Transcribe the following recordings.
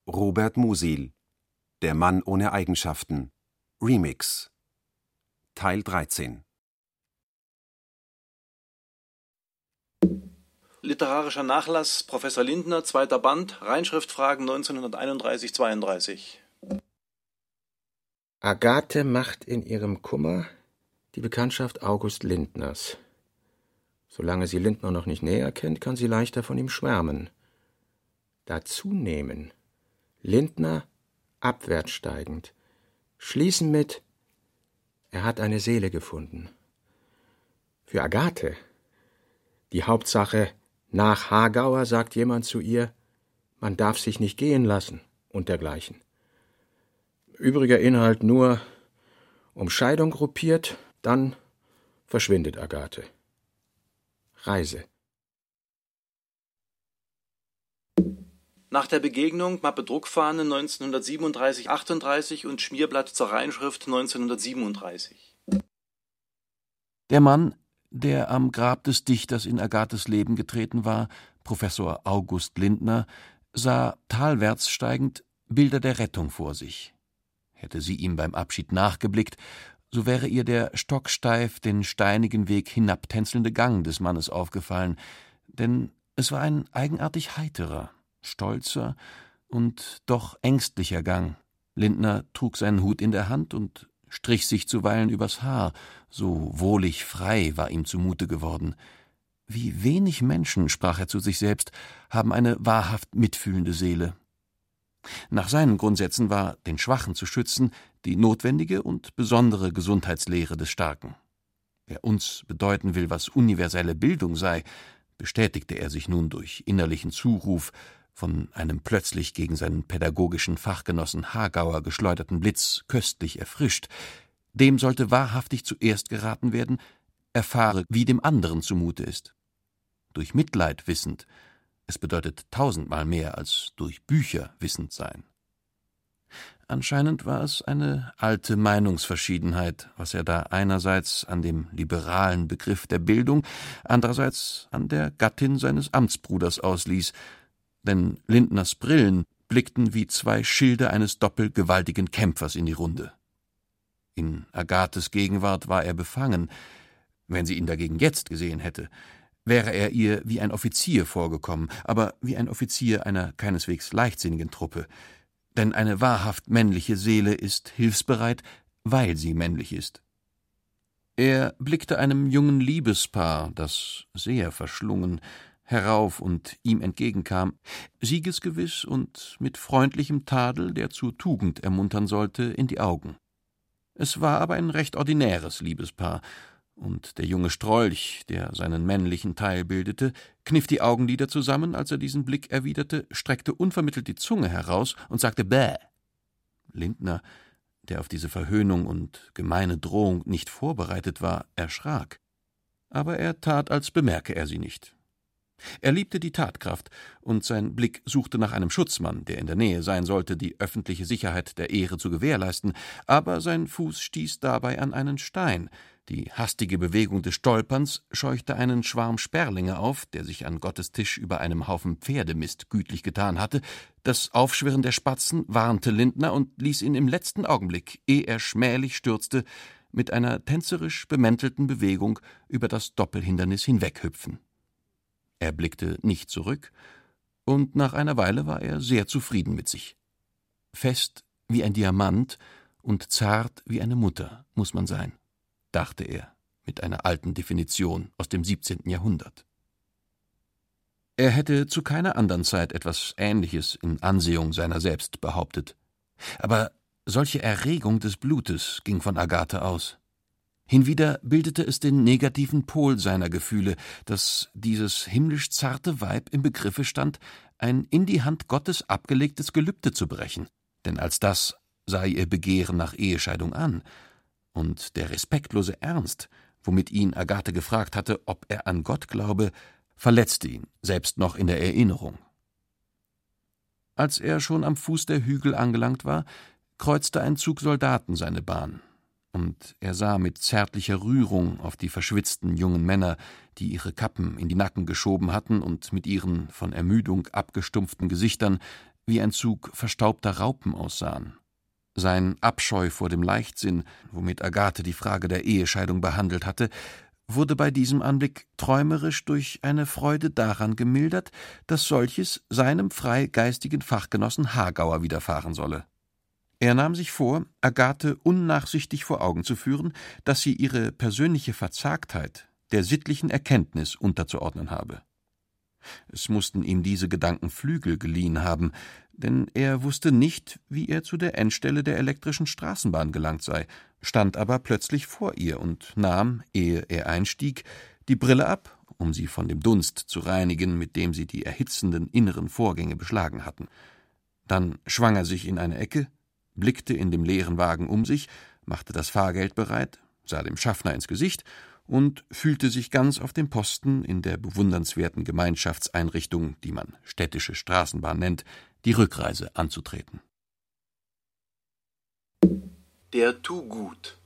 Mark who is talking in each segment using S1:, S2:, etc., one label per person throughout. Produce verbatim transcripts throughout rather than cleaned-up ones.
S1: Robert Musil: Der Mann ohne Eigenschaften. Remix. Teil dreizehn.
S2: Literarischer Nachlass Professor Lindner, zweiter Band, Reinschriftfragen neunzehnhunderteinunddreißig zweiunddreißig.
S3: Agathe macht in ihrem Kummer die Bekanntschaft August Lindners. Solange sie Lindner noch nicht näher kennt, kann sie leichter von ihm schwärmen. Dazu nehmen: Lindner abwärts steigend. Schließen mit: Er hat eine Seele gefunden. Für Agathe die Hauptsache: Nach Hagauer sagt jemand zu ihr, man darf sich nicht gehen lassen und dergleichen. Übriger Inhalt nur: um Scheidung gruppiert, dann verschwindet Agathe. Reise.
S2: Nach der Begegnung Mappe Druckfahne neunzehnhundertsiebenunddreißig achtunddreißig und Schmierblatt zur Reinschrift neunzehnhundertsiebenunddreißig.
S4: Der Mann, der am Grab des Dichters in Agathes Leben getreten war, Professor August Lindner, sah talwärts steigend Bilder der Rettung vor sich. Hätte sie ihm beim Abschied nachgeblickt, so wäre ihr der stocksteif den steinigen Weg hinabtänzelnde Gang des Mannes aufgefallen, denn es war ein eigenartig heiterer, stolzer und doch ängstlicher Gang. Lindner trug seinen Hut in der Hand und strich sich zuweilen übers Haar, so wohlig frei war ihm zumute geworden. Wie wenig Menschen, sprach er zu sich selbst, haben eine wahrhaft mitfühlende Seele. Nach seinen Grundsätzen war, den Schwachen zu schützen, die notwendige und besondere Gesundheitslehre des Starken. Wer uns bedeuten will, was universelle Bildung sei, bestätigte er sich nun durch innerlichen Zuruf, von einem plötzlich gegen seinen pädagogischen Fachgenossen Hagauer geschleuderten Blitz köstlich erfrischt, dem sollte wahrhaftig zuerst geraten werden, erfahre, wie dem anderen zumute ist. Durch Mitleid wissend, es bedeutet tausendmal mehr als durch Bücher wissend sein. Anscheinend war es eine alte Meinungsverschiedenheit, was er da einerseits an dem liberalen Begriff der Bildung, andererseits an der Gattin seines Amtsbruders ausließ, denn Lindners Brillen blickten wie zwei Schilde eines doppelgewaltigen Kämpfers in die Runde. In Agathes Gegenwart war er befangen. Wenn sie ihn dagegen jetzt gesehen hätte, wäre er ihr wie ein Offizier vorgekommen, aber wie ein Offizier einer keineswegs leichtsinnigen Truppe. Denn eine wahrhaft männliche Seele ist hilfsbereit, weil sie männlich ist. Er blickte einem jungen Liebespaar, das sehr verschlungen, herauf und ihm entgegenkam, siegesgewiss und mit freundlichem Tadel, der zur Tugend ermuntern sollte, in die Augen. Es war aber ein recht ordinäres Liebespaar, und der junge Strolch, der seinen männlichen Teil bildete, kniff die Augenlider zusammen, als er diesen Blick erwiderte, streckte unvermittelt die Zunge heraus und sagte »Bäh«. Lindner, der auf diese Verhöhnung und gemeine Drohung nicht vorbereitet war, erschrak. Aber er tat, als bemerke er sie nicht. Er liebte die Tatkraft, und sein Blick suchte nach einem Schutzmann, der in der Nähe sein sollte, die öffentliche Sicherheit der Ehre zu gewährleisten, aber sein Fuß stieß dabei an einen Stein. Die hastige Bewegung des Stolperns scheuchte einen Schwarm Sperlinge auf, der sich an Gottes Tisch über einem Haufen Pferdemist gütlich getan hatte. Das Aufschwirren der Spatzen warnte Lindner und ließ ihn im letzten Augenblick, ehe er schmählich stürzte, mit einer tänzerisch bemäntelten Bewegung über das Doppelhindernis hinweghüpfen. Er blickte nicht zurück, und nach einer Weile war er sehr zufrieden mit sich. Fest wie ein Diamant und zart wie eine Mutter muss man sein, dachte er mit einer alten Definition aus dem siebzehnten Jahrhundert. Er hätte zu keiner andern Zeit etwas Ähnliches in Ansehung seiner selbst behauptet. Aber solche Erregung des Blutes ging von Agathe aus. Hinwieder bildete es den negativen Pol seiner Gefühle, dass dieses himmlisch zarte Weib im Begriffe stand, ein in die Hand Gottes abgelegtes Gelübde zu brechen, denn als das sah ihr Begehren nach Ehescheidung an, und der respektlose Ernst, womit ihn Agathe gefragt hatte, ob er an Gott glaube, verletzte ihn, selbst noch in der Erinnerung. Als er schon am Fuß der Hügel angelangt war, kreuzte ein Zug Soldaten seine Bahn, und er sah mit zärtlicher Rührung auf die verschwitzten jungen Männer, die ihre Kappen in die Nacken geschoben hatten und mit ihren von Ermüdung abgestumpften Gesichtern wie ein Zug verstaubter Raupen aussahen. Sein Abscheu vor dem Leichtsinn, womit Agathe die Frage der Ehescheidung behandelt hatte, wurde bei diesem Anblick träumerisch durch eine Freude daran gemildert, dass solches seinem freigeistigen Fachgenossen Hagauer widerfahren solle. Er nahm sich vor, Agathe unnachsichtig vor Augen zu führen, dass sie ihre persönliche Verzagtheit der sittlichen Erkenntnis unterzuordnen habe. Es mussten ihm diese Gedanken Flügel geliehen haben, denn er wusste nicht, wie er zu der Endstelle der elektrischen Straßenbahn gelangt sei, stand aber plötzlich vor ihr und nahm, ehe er einstieg, die Brille ab, um sie von dem Dunst zu reinigen, mit dem sie die erhitzenden inneren Vorgänge beschlagen hatten. Dann schwang er sich in eine Ecke, blickte in dem leeren Wagen um sich, machte das Fahrgeld bereit, sah dem Schaffner ins Gesicht und fühlte sich ganz auf dem Posten in der bewundernswerten Gemeinschaftseinrichtung, die man städtische Straßenbahn nennt, die Rückreise anzutreten.
S2: Der Tu-Gut.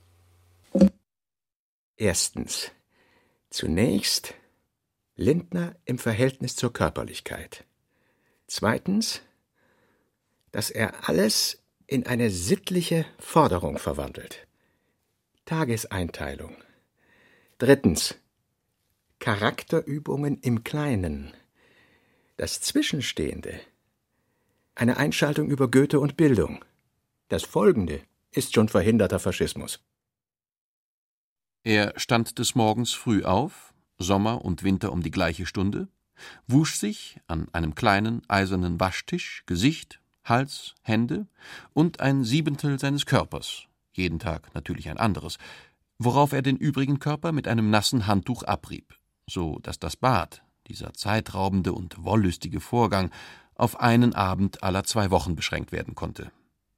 S3: Erstens. Zunächst Lindner im Verhältnis zur Körperlichkeit. Zweitens, dass er alles in eine sittliche Forderung verwandelt. Tageseinteilung. Drittens. Charakterübungen im Kleinen. Das Zwischenstehende. Eine Einschaltung über Goethe und Bildung. Das Folgende ist schon verhinderter Faschismus.
S4: Er stand des Morgens früh auf, Sommer und Winter um die gleiche Stunde, wusch sich an einem kleinen eisernen Waschtisch Gesicht, Hals, Hände und ein Siebentel seines Körpers, jeden Tag natürlich ein anderes, worauf er den übrigen Körper mit einem nassen Handtuch abrieb, so dass das Bad, dieser zeitraubende und wollüstige Vorgang, auf einen Abend aller zwei Wochen beschränkt werden konnte.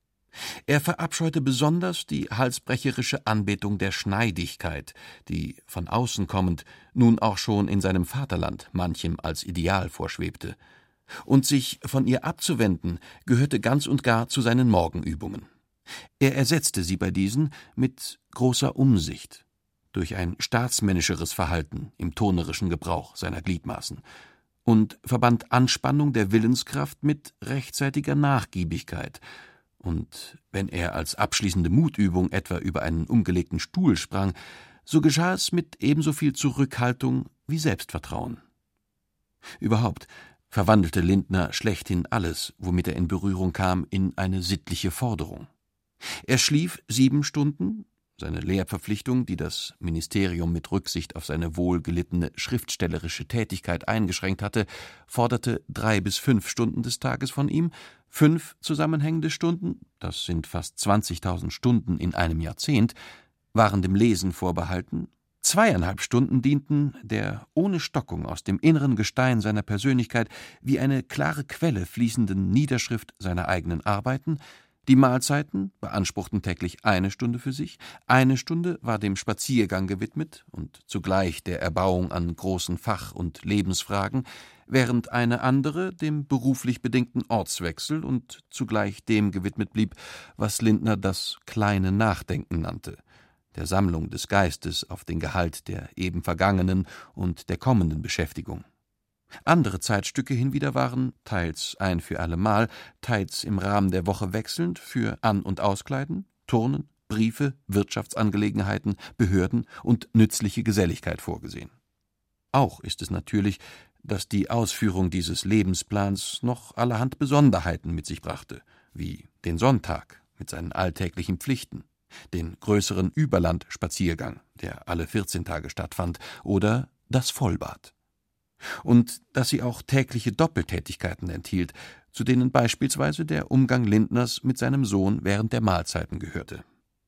S4: Er verabscheute besonders die halsbrecherische Anbetung der Schneidigkeit, die, von außen kommend, nun auch schon in seinem Vaterland manchem als Ideal vorschwebte. Und sich von ihr abzuwenden, gehörte ganz und gar zu seinen Morgenübungen. Er ersetzte sie bei diesen mit großer Umsicht, durch ein staatsmännischeres Verhalten im tonerischen Gebrauch seiner Gliedmaßen, und verband Anspannung der Willenskraft mit rechtzeitiger Nachgiebigkeit. Und wenn er als abschließende Mutübung etwa über einen umgelegten Stuhl sprang, so geschah es mit ebenso viel Zurückhaltung wie Selbstvertrauen. Überhaupt verwandelte Lindner schlechthin alles, womit er in Berührung kam, in eine sittliche Forderung. Er schlief sieben Stunden, seine Lehrverpflichtung, die das Ministerium mit Rücksicht auf seine wohlgelittene schriftstellerische Tätigkeit eingeschränkt hatte, forderte drei bis fünf Stunden des Tages von ihm, fünf zusammenhängende Stunden, das sind fast zwanzigtausend Stunden in einem Jahrzehnt, waren dem Lesen vorbehalten, zweieinhalb Stunden dienten der ohne Stockung aus dem inneren Gestein seiner Persönlichkeit wie eine klare Quelle fließenden Niederschrift seiner eigenen Arbeiten. Die Mahlzeiten beanspruchten täglich eine Stunde für sich, eine Stunde war dem Spaziergang gewidmet und zugleich der Erbauung an großen Fach- und Lebensfragen, während eine andere dem beruflich bedingten Ortswechsel und zugleich dem gewidmet blieb, was Lindner das kleine Nachdenken nannte, der Sammlung des Geistes auf den Gehalt der eben vergangenen und der kommenden Beschäftigung. Andere Zeitstücke hinwieder waren, teils ein für allemal, teils im Rahmen der Woche wechselnd, für An- und Auskleiden, Turnen, Briefe, Wirtschaftsangelegenheiten, Behörden und nützliche Geselligkeit vorgesehen. Auch ist es natürlich, dass die Ausführung dieses Lebensplans noch allerhand Besonderheiten mit sich brachte, wie den Sonntag mit seinen alltäglichen Pflichten, den größeren Überlandspaziergang, der alle vierzehn Tage stattfand, oder das Vollbad. Und dass sie auch tägliche Doppeltätigkeiten enthielt, zu denen beispielsweise der Umgang Lindners mit seinem Sohn während der Mahlzeiten gehörte.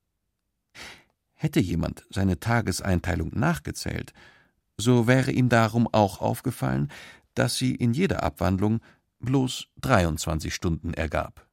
S4: Hätte jemand seine Tageseinteilung nachgezählt, so wäre ihm darum auch aufgefallen, dass sie in jeder Abwandlung bloß dreiundzwanzig Stunden ergab.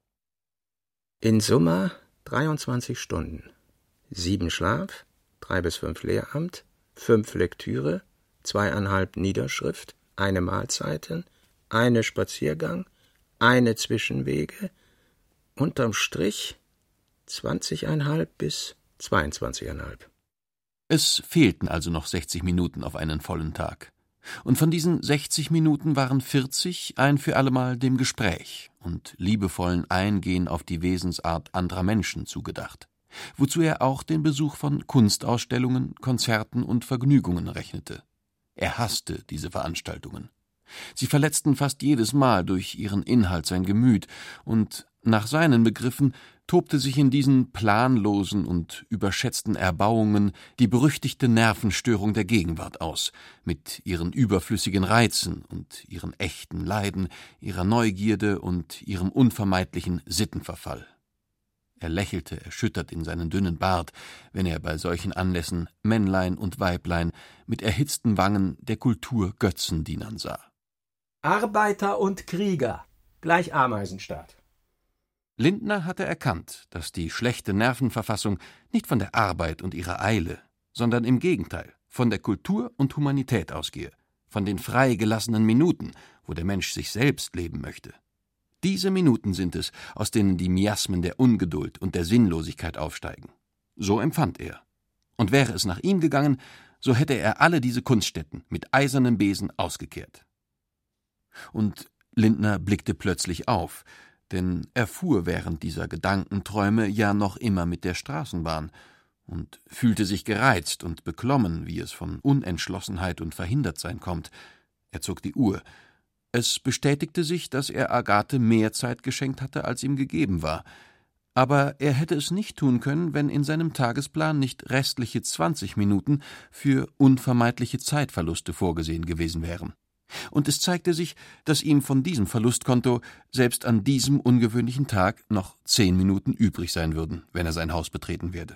S3: In Summe dreiundzwanzig Stunden. Sieben Schlaf, drei bis fünf Lehramt, fünf Lektüre, zweieinhalb Niederschrift, eine Mahlzeiten, eine Spaziergang, eine Zwischenwege, unterm Strich zwanzigeinhalb bis zweiundzwanzigeinhalb.
S4: Es fehlten also noch sechzig Minuten auf einen vollen Tag. Und von diesen sechzig Minuten waren vierzig ein für allemal dem Gespräch und liebevollen Eingehen auf die Wesensart anderer Menschen zugedacht, wozu er auch den Besuch von Kunstausstellungen, Konzerten und Vergnügungen rechnete. Er hasste diese Veranstaltungen. Sie verletzten fast jedes Mal durch ihren Inhalt sein Gemüt, und nach seinen Begriffen tobte sich in diesen planlosen und überschätzten Erbauungen die berüchtigte Nervenstörung der Gegenwart aus, mit ihren überflüssigen Reizen und ihren echten Leiden, ihrer Neugierde und ihrem unvermeidlichen Sittenverfall. Er lächelte erschüttert in seinen dünnen Bart, wenn er bei solchen Anlässen Männlein und Weiblein mit erhitzten Wangen der Kultur Götzendienern sah.
S3: Arbeiter und Krieger, gleich Ameisenstaat.
S4: Lindner hatte erkannt, dass die schlechte Nervenverfassung nicht von der Arbeit und ihrer Eile, sondern im Gegenteil von der Kultur und Humanität ausgehe, von den freigelassenen Minuten, wo der Mensch sich selbst leben möchte. Diese Minuten sind es, aus denen die Miasmen der Ungeduld und der Sinnlosigkeit aufsteigen. So empfand er. Und wäre es nach ihm gegangen, so hätte er alle diese Kunststätten mit eisernem Besen ausgekehrt. Und Lindner blickte plötzlich auf, denn er fuhr während dieser Gedankenträume ja noch immer mit der Straßenbahn und fühlte sich gereizt und beklommen, wie es von Unentschlossenheit und Verhindertsein kommt. Er zog die Uhr. Es bestätigte sich, dass er Agathe mehr Zeit geschenkt hatte, als ihm gegeben war. Aber er hätte es nicht tun können, wenn in seinem Tagesplan nicht restliche zwanzig Minuten für unvermeidliche Zeitverluste vorgesehen gewesen wären. Und es zeigte sich, dass ihm von diesem Verlustkonto selbst an diesem ungewöhnlichen Tag noch zehn Minuten übrig sein würden, wenn er sein Haus betreten werde.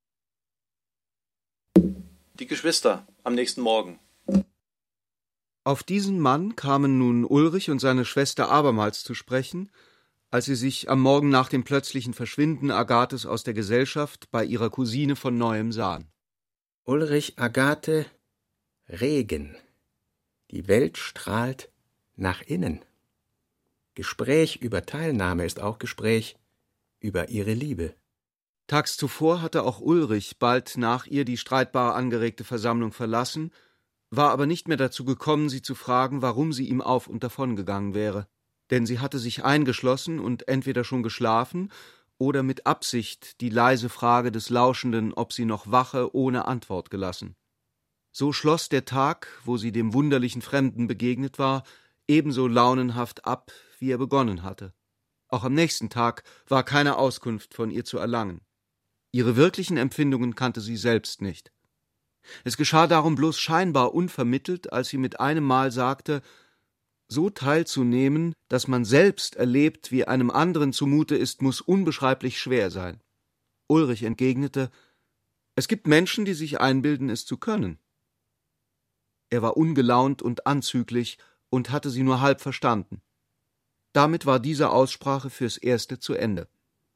S2: Die Geschwister am nächsten Morgen.
S5: Auf diesen Mann kamen nun Ulrich und seine Schwester abermals zu sprechen, als sie sich am Morgen nach dem plötzlichen Verschwinden Agathes aus der Gesellschaft bei ihrer Cousine von neuem sahen.
S3: Ulrich, Agathe, Regen. Die Welt strahlt nach innen. Gespräch über Teilnahme ist auch Gespräch über ihre Liebe.
S5: Tags zuvor hatte auch Ulrich bald nach ihr die streitbar angeregte Versammlung verlassen, war aber nicht mehr dazu gekommen, sie zu fragen, warum sie ihm auf und davon gegangen wäre. Denn sie hatte sich eingeschlossen und entweder schon geschlafen oder mit Absicht die leise Frage des Lauschenden, ob sie noch wache, ohne Antwort gelassen. So schloss der Tag, wo sie dem wunderlichen Fremden begegnet war, ebenso launenhaft ab, wie er begonnen hatte. Auch am nächsten Tag war keine Auskunft von ihr zu erlangen. Ihre wirklichen Empfindungen kannte sie selbst nicht. Es geschah darum bloß scheinbar unvermittelt, als sie mit einem Mal sagte, so teilzunehmen, dass man selbst erlebt, wie einem anderen zumute ist, muss unbeschreiblich schwer sein. Ulrich entgegnete, es gibt Menschen, die sich einbilden, es zu können. Er war ungelaunt und anzüglich und hatte sie nur halb verstanden. Damit war diese Aussprache fürs Erste zu Ende.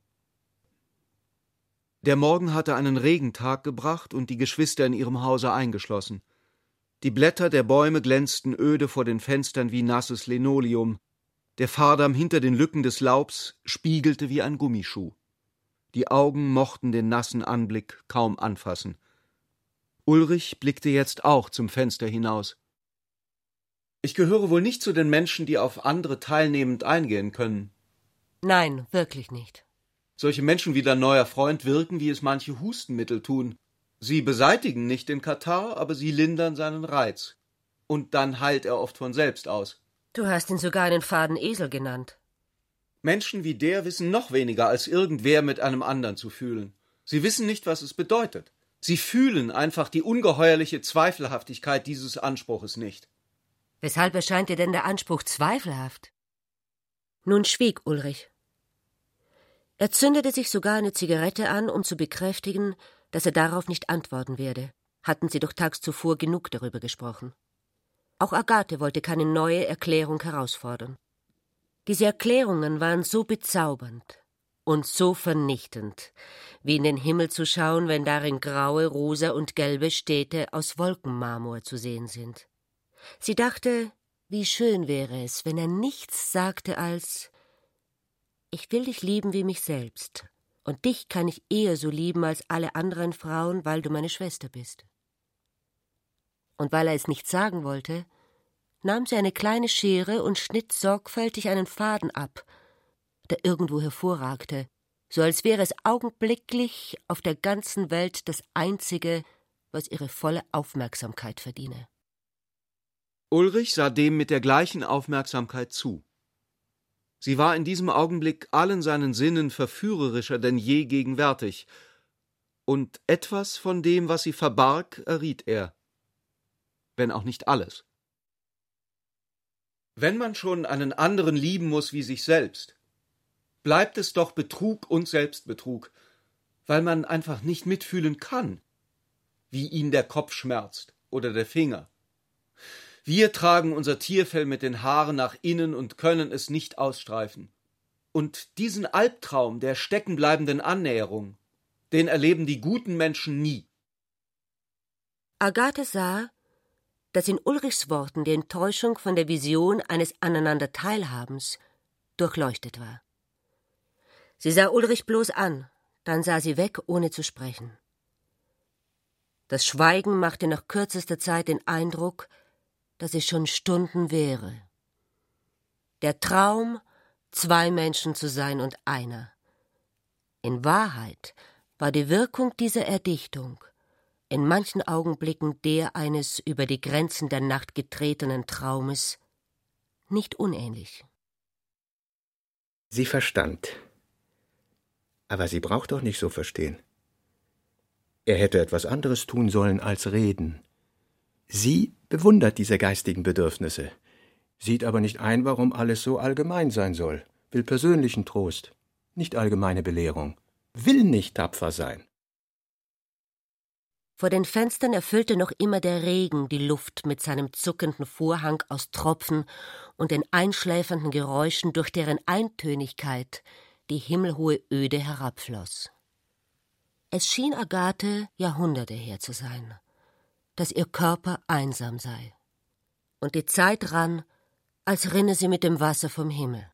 S5: Der Morgen hatte einen Regentag gebracht und die Geschwister in ihrem Hause eingeschlossen. Die Blätter der Bäume glänzten öde vor den Fenstern wie nasses Linoleum. Der Fahrdamm hinter den Lücken des Laubs spiegelte wie ein Gummischuh. Die Augen mochten den nassen Anblick kaum anfassen. Ulrich blickte jetzt auch zum Fenster hinaus. »Ich gehöre wohl nicht zu den Menschen, die auf andere teilnehmend eingehen können.«
S6: »Nein, wirklich nicht.«
S5: »Solche Menschen wie dein neuer Freund wirken, wie es manche Hustenmittel tun. Sie beseitigen nicht den Katarrh, aber sie lindern seinen Reiz. Und dann heilt er oft von selbst aus.«
S6: »Du hast ihn sogar einen faden Esel genannt.«
S5: »Menschen wie der wissen noch weniger, als irgendwer mit einem anderen zu fühlen. Sie wissen nicht, was es bedeutet. Sie fühlen einfach die ungeheuerliche Zweifelhaftigkeit dieses Anspruches nicht.«
S6: »Weshalb erscheint dir denn der Anspruch zweifelhaft?« Nun schwieg Ulrich. Er zündete sich sogar eine Zigarette an, um zu bekräftigen, dass er darauf nicht antworten werde. Hatten sie doch tags zuvor genug darüber gesprochen. Auch Agathe wollte keine neue Erklärung herausfordern. Diese Erklärungen waren so bezaubernd und so vernichtend, wie in den Himmel zu schauen, wenn darin graue, rosa und gelbe Städte aus Wolkenmarmor zu sehen sind. Sie dachte, wie schön wäre es, wenn er nichts sagte als »Ich will dich lieben wie mich selbst, und dich kann ich eher so lieben als alle anderen Frauen, weil du meine Schwester bist.« Und weil er es nicht sagen wollte, nahm sie eine kleine Schere und schnitt sorgfältig einen Faden ab, der irgendwo hervorragte, so als wäre es augenblicklich auf der ganzen Welt das Einzige, was ihre volle Aufmerksamkeit verdiene.
S5: Ulrich sah dem mit der gleichen Aufmerksamkeit zu. Sie war in diesem Augenblick allen seinen Sinnen verführerischer denn je gegenwärtig, und etwas von dem, was sie verbarg, erriet er, wenn auch nicht alles. Wenn man schon einen anderen lieben muss wie sich selbst, bleibt es doch Betrug und Selbstbetrug, weil man einfach nicht mitfühlen kann, wie ihn der Kopf schmerzt oder der Finger. Wir tragen unser Tierfell mit den Haaren nach innen und können es nicht ausstreifen. Und diesen Albtraum der steckenbleibenden Annäherung, den erleben die guten Menschen nie.
S6: Agathe sah, dass in Ulrichs Worten die Enttäuschung von der Vision eines Aneinander-Teilhabens durchleuchtet war. Sie sah Ulrich bloß an, dann sah sie weg, ohne zu sprechen. Das Schweigen machte nach kürzester Zeit den Eindruck, dass es schon Stunden wäre. Der Traum, zwei Menschen zu sein und einer. In Wahrheit war die Wirkung dieser Erdichtung in manchen Augenblicken der eines über die Grenzen der Nacht getretenen Traumes nicht unähnlich.
S3: Sie verstand. Aber sie braucht doch nicht so verstehen. Er hätte etwas anderes tun sollen als reden. Sie bewundert diese geistigen Bedürfnisse, sieht aber nicht ein, warum alles so allgemein sein soll, will persönlichen Trost, nicht allgemeine Belehrung, will nicht tapfer sein.
S6: Vor den Fenstern erfüllte noch immer der Regen die Luft mit seinem zuckenden Vorhang aus Tropfen und den einschläfernden Geräuschen, durch deren Eintönigkeit die himmelhohe Öde herabfloss. Es schien Agathe Jahrhunderte her zu sein, dass ihr Körper einsam sei. Und die Zeit rann, als rinne sie mit dem Wasser vom Himmel.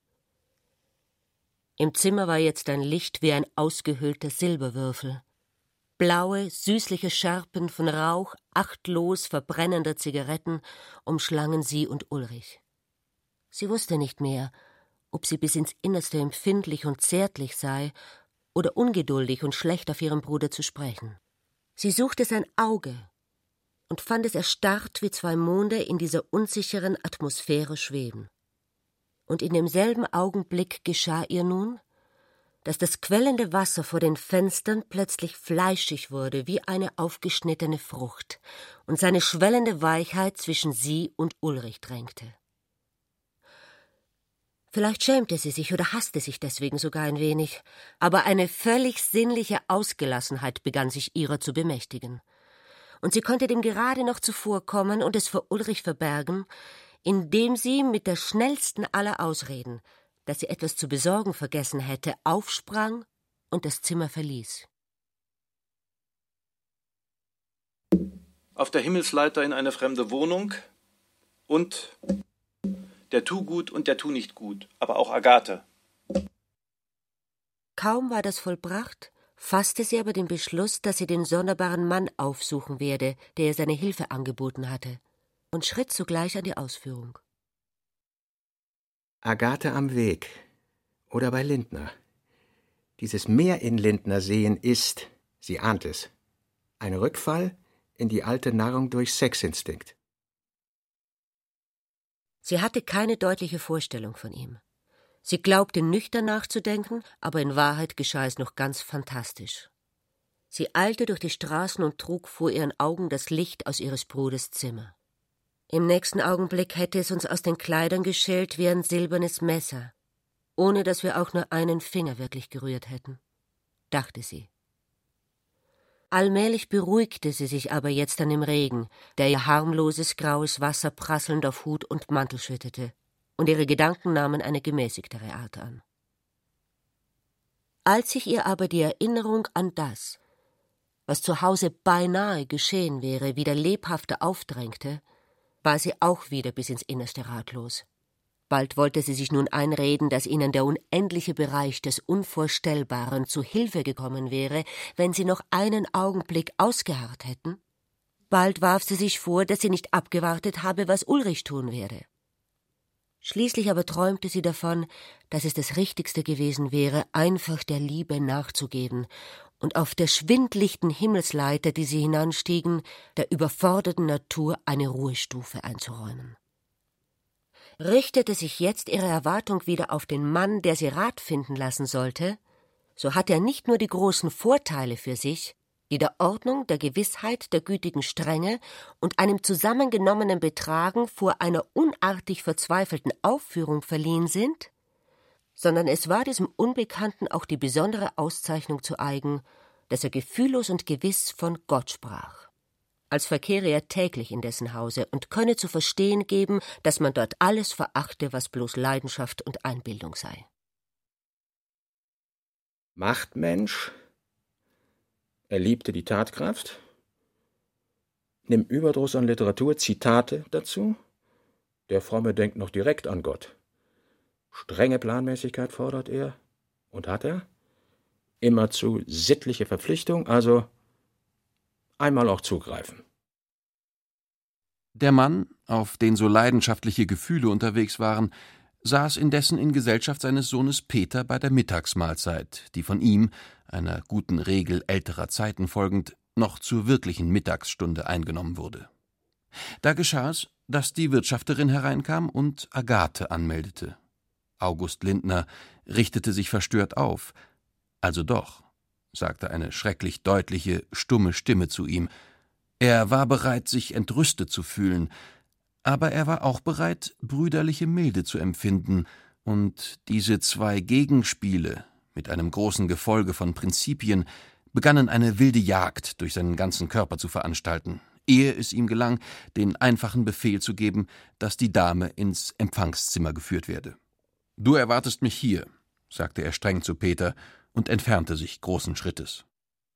S6: Im Zimmer war jetzt ein Licht wie ein ausgehöhlter Silberwürfel. Blaue, süßliche Schärpen von Rauch achtlos verbrennender Zigaretten umschlangen sie und Ulrich. Sie wusste nicht mehr, ob sie bis ins Innerste empfindlich und zärtlich sei oder ungeduldig und schlecht auf ihren Bruder zu sprechen. Sie suchte sein Auge und fand es erstarrt wie zwei Monde in dieser unsicheren Atmosphäre schweben. Und in demselben Augenblick geschah ihr nun, dass das quellende Wasser vor den Fenstern plötzlich fleischig wurde wie eine aufgeschnittene Frucht und seine schwellende Weichheit zwischen sie und Ulrich drängte. Vielleicht schämte sie sich oder hasste sich deswegen sogar ein wenig, aber eine völlig sinnliche Ausgelassenheit begann sich ihrer zu bemächtigen. Und sie konnte dem gerade noch zuvorkommen und es vor Ulrich verbergen, indem sie mit der schnellsten aller Ausreden, dass sie etwas zu besorgen vergessen hätte, aufsprang und das Zimmer verließ.
S2: Auf der Himmelsleiter in eine fremde Wohnung und der Tu-Gut und der Tu-Nicht-Gut, aber auch Agathe.
S6: Kaum war das vollbracht, fasste sie aber den Beschluss, dass sie den sonderbaren Mann aufsuchen werde, der ihr seine Hilfe angeboten hatte, und schritt sogleich an die Ausführung.
S3: Agathe am Weg oder bei Lindner. Dieses Mehr in Lindner sehen ist, sie ahnt es, ein Rückfall in die alte Narrung durch Sexinstinkt.
S6: Sie hatte keine deutliche Vorstellung von ihm. Sie glaubte nüchtern nachzudenken, aber in Wahrheit geschah es noch ganz fantastisch. Sie eilte durch die Straßen und trug vor ihren Augen das Licht aus ihres Bruders Zimmer. Im nächsten Augenblick hätte es uns aus den Kleidern geschält wie ein silbernes Messer, ohne dass wir auch nur einen Finger wirklich gerührt hätten, dachte sie. Allmählich beruhigte sie sich aber jetzt an dem Regen, der ihr harmloses graues Wasser prasselnd auf Hut und Mantel schüttete, und ihre Gedanken nahmen eine gemäßigtere Art an. Als sich ihr aber die Erinnerung an das, was zu Hause beinahe geschehen wäre, wieder lebhafter aufdrängte, war sie auch wieder bis ins Innerste ratlos. Bald wollte sie sich nun einreden, dass ihnen der unendliche Bereich des Unvorstellbaren zu Hilfe gekommen wäre, wenn sie noch einen Augenblick ausgeharrt hätten. Bald warf sie sich vor, dass sie nicht abgewartet habe, was Ulrich tun werde. Schließlich aber träumte sie davon, dass es das Richtigste gewesen wäre, einfach der Liebe nachzugeben und auf der schwindlichten Himmelsleiter, die sie hinanstiegen, der überforderten Natur eine Ruhestufe einzuräumen. Richtete sich jetzt ihre Erwartung wieder auf den Mann, der sie Rat finden lassen sollte, so hatte er nicht nur die großen Vorteile für sich, die der Ordnung, der Gewissheit, der gütigen Strenge und einem zusammengenommenen Betragen vor einer unartig verzweifelten Aufführung verliehen sind, sondern es war diesem Unbekannten auch die besondere Auszeichnung zu eigen, dass er gefühllos und gewiss von Gott sprach. Als verkehre er täglich in dessen Hause und könne zu verstehen geben, dass man dort alles verachte, was bloß Leidenschaft und Einbildung sei.
S3: Machtmensch. Er liebte die Tatkraft. Nimm Überdruss an Literatur, Zitate dazu. Der Fromme denkt noch direkt an Gott. Strenge Planmäßigkeit fordert er. Und hat er? Immerzu sittliche Verpflichtung, also einmal auch zugreifen.
S4: Der Mann, auf den so leidenschaftliche Gefühle unterwegs waren, saß indessen in Gesellschaft seines Sohnes Peter bei der Mittagsmahlzeit, die von ihm, einer guten Regel älterer Zeiten folgend, noch zur wirklichen Mittagsstunde eingenommen wurde. Da geschah es, dass die Wirtschafterin hereinkam und Agathe anmeldete. August Lindner richtete sich verstört auf. »Also doch«, sagte eine schrecklich deutliche, stumme Stimme zu ihm. Er war bereit, sich entrüstet zu fühlen, aber er war auch bereit, brüderliche Milde zu empfinden, und diese zwei Gegenspiele mit einem großen Gefolge von Prinzipien begannen eine wilde Jagd durch seinen ganzen Körper zu veranstalten, ehe es ihm gelang, den einfachen Befehl zu geben, dass die Dame ins Empfangszimmer geführt werde. »Du erwartest mich hier«, sagte er streng zu Peter und entfernte sich großen Schrittes.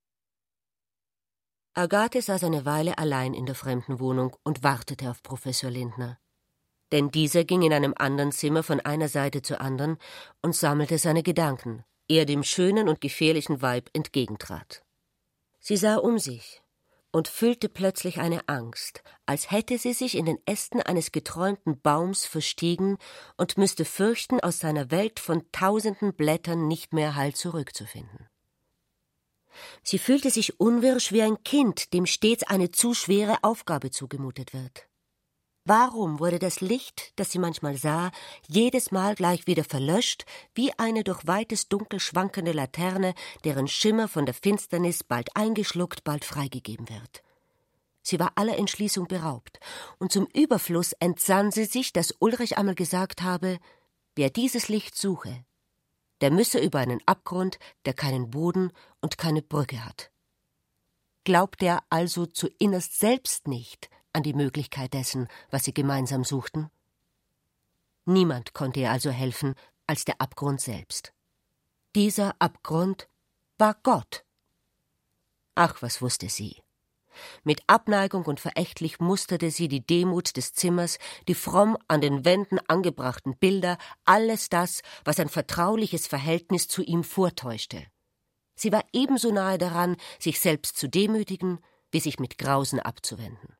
S6: Agathe saß eine Weile allein in der fremden Wohnung und wartete auf Professor Lindner. Denn dieser ging in einem anderen Zimmer von einer Seite zur anderen und sammelte seine Gedanken, ehe er dem schönen und gefährlichen Weib entgegentrat. Sie sah um sich und fühlte plötzlich eine Angst, als hätte sie sich in den Ästen eines geträumten Baums verstiegen und müsste fürchten, aus seiner Welt von tausenden Blättern nicht mehr heil zurückzufinden. Sie fühlte sich unwirsch wie ein Kind, dem stets eine zu schwere Aufgabe zugemutet wird. Warum wurde das Licht, das sie manchmal sah, jedes Mal gleich wieder verlöscht, wie eine durch weites Dunkel schwankende Laterne, deren Schimmer von der Finsternis bald eingeschluckt, bald freigegeben wird? Sie war aller Entschließung beraubt, und zum Überfluss entsann sie sich, dass Ulrich einmal gesagt habe, wer dieses Licht suche, der müsse über einen Abgrund, der keinen Boden und keine Brücke hat. Glaubte er also zu innerst selbst nicht an die Möglichkeit dessen, was sie gemeinsam suchten? Niemand konnte ihr also helfen als der Abgrund selbst. Dieser Abgrund war Gott. Ach, was wusste sie? Mit Abneigung und verächtlich musterte sie die Demut des Zimmers, die fromm an den Wänden angebrachten Bilder, alles das, was ein vertrauliches Verhältnis zu ihm vortäuschte. Sie war ebenso nahe daran, sich selbst zu demütigen, wie sich mit Grausen abzuwenden.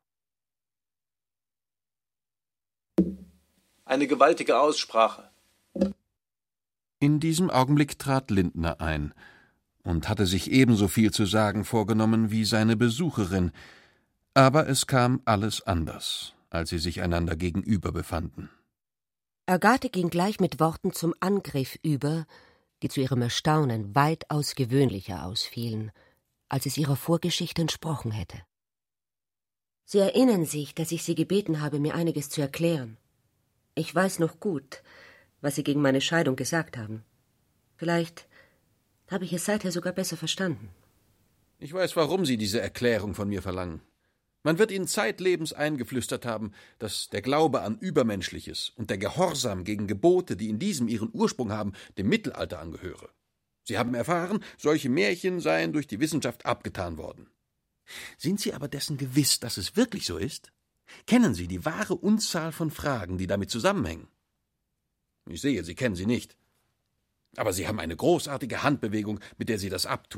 S2: Eine gewaltige Aussprache.
S4: In diesem Augenblick trat Lindner ein und hatte sich ebenso viel zu sagen vorgenommen wie seine Besucherin, aber es kam alles anders, als sie sich einander gegenüber befanden.
S6: Agathe ging gleich mit Worten zum Angriff über, die zu ihrem Erstaunen weitaus gewöhnlicher ausfielen, als es ihrer Vorgeschichte entsprochen hätte. »Sie erinnern sich, dass ich Sie gebeten habe, mir einiges zu erklären. Ich weiß noch gut, was Sie gegen meine Scheidung gesagt haben. Vielleicht habe ich es seither sogar besser verstanden.«
S4: »Ich weiß, warum Sie diese Erklärung von mir verlangen. Man wird Ihnen zeitlebens eingeflüstert haben, dass der Glaube an Übermenschliches und der Gehorsam gegen Gebote, die in diesem ihren Ursprung haben, dem Mittelalter angehöre. Sie haben erfahren, solche Märchen seien durch die Wissenschaft abgetan worden. Sind Sie aber dessen gewiss, dass es wirklich so ist? Kennen Sie die wahre Unzahl von Fragen, die damit zusammenhängen? Ich sehe, Sie kennen sie nicht. Aber Sie haben eine großartige Handbewegung, mit der Sie das abtun.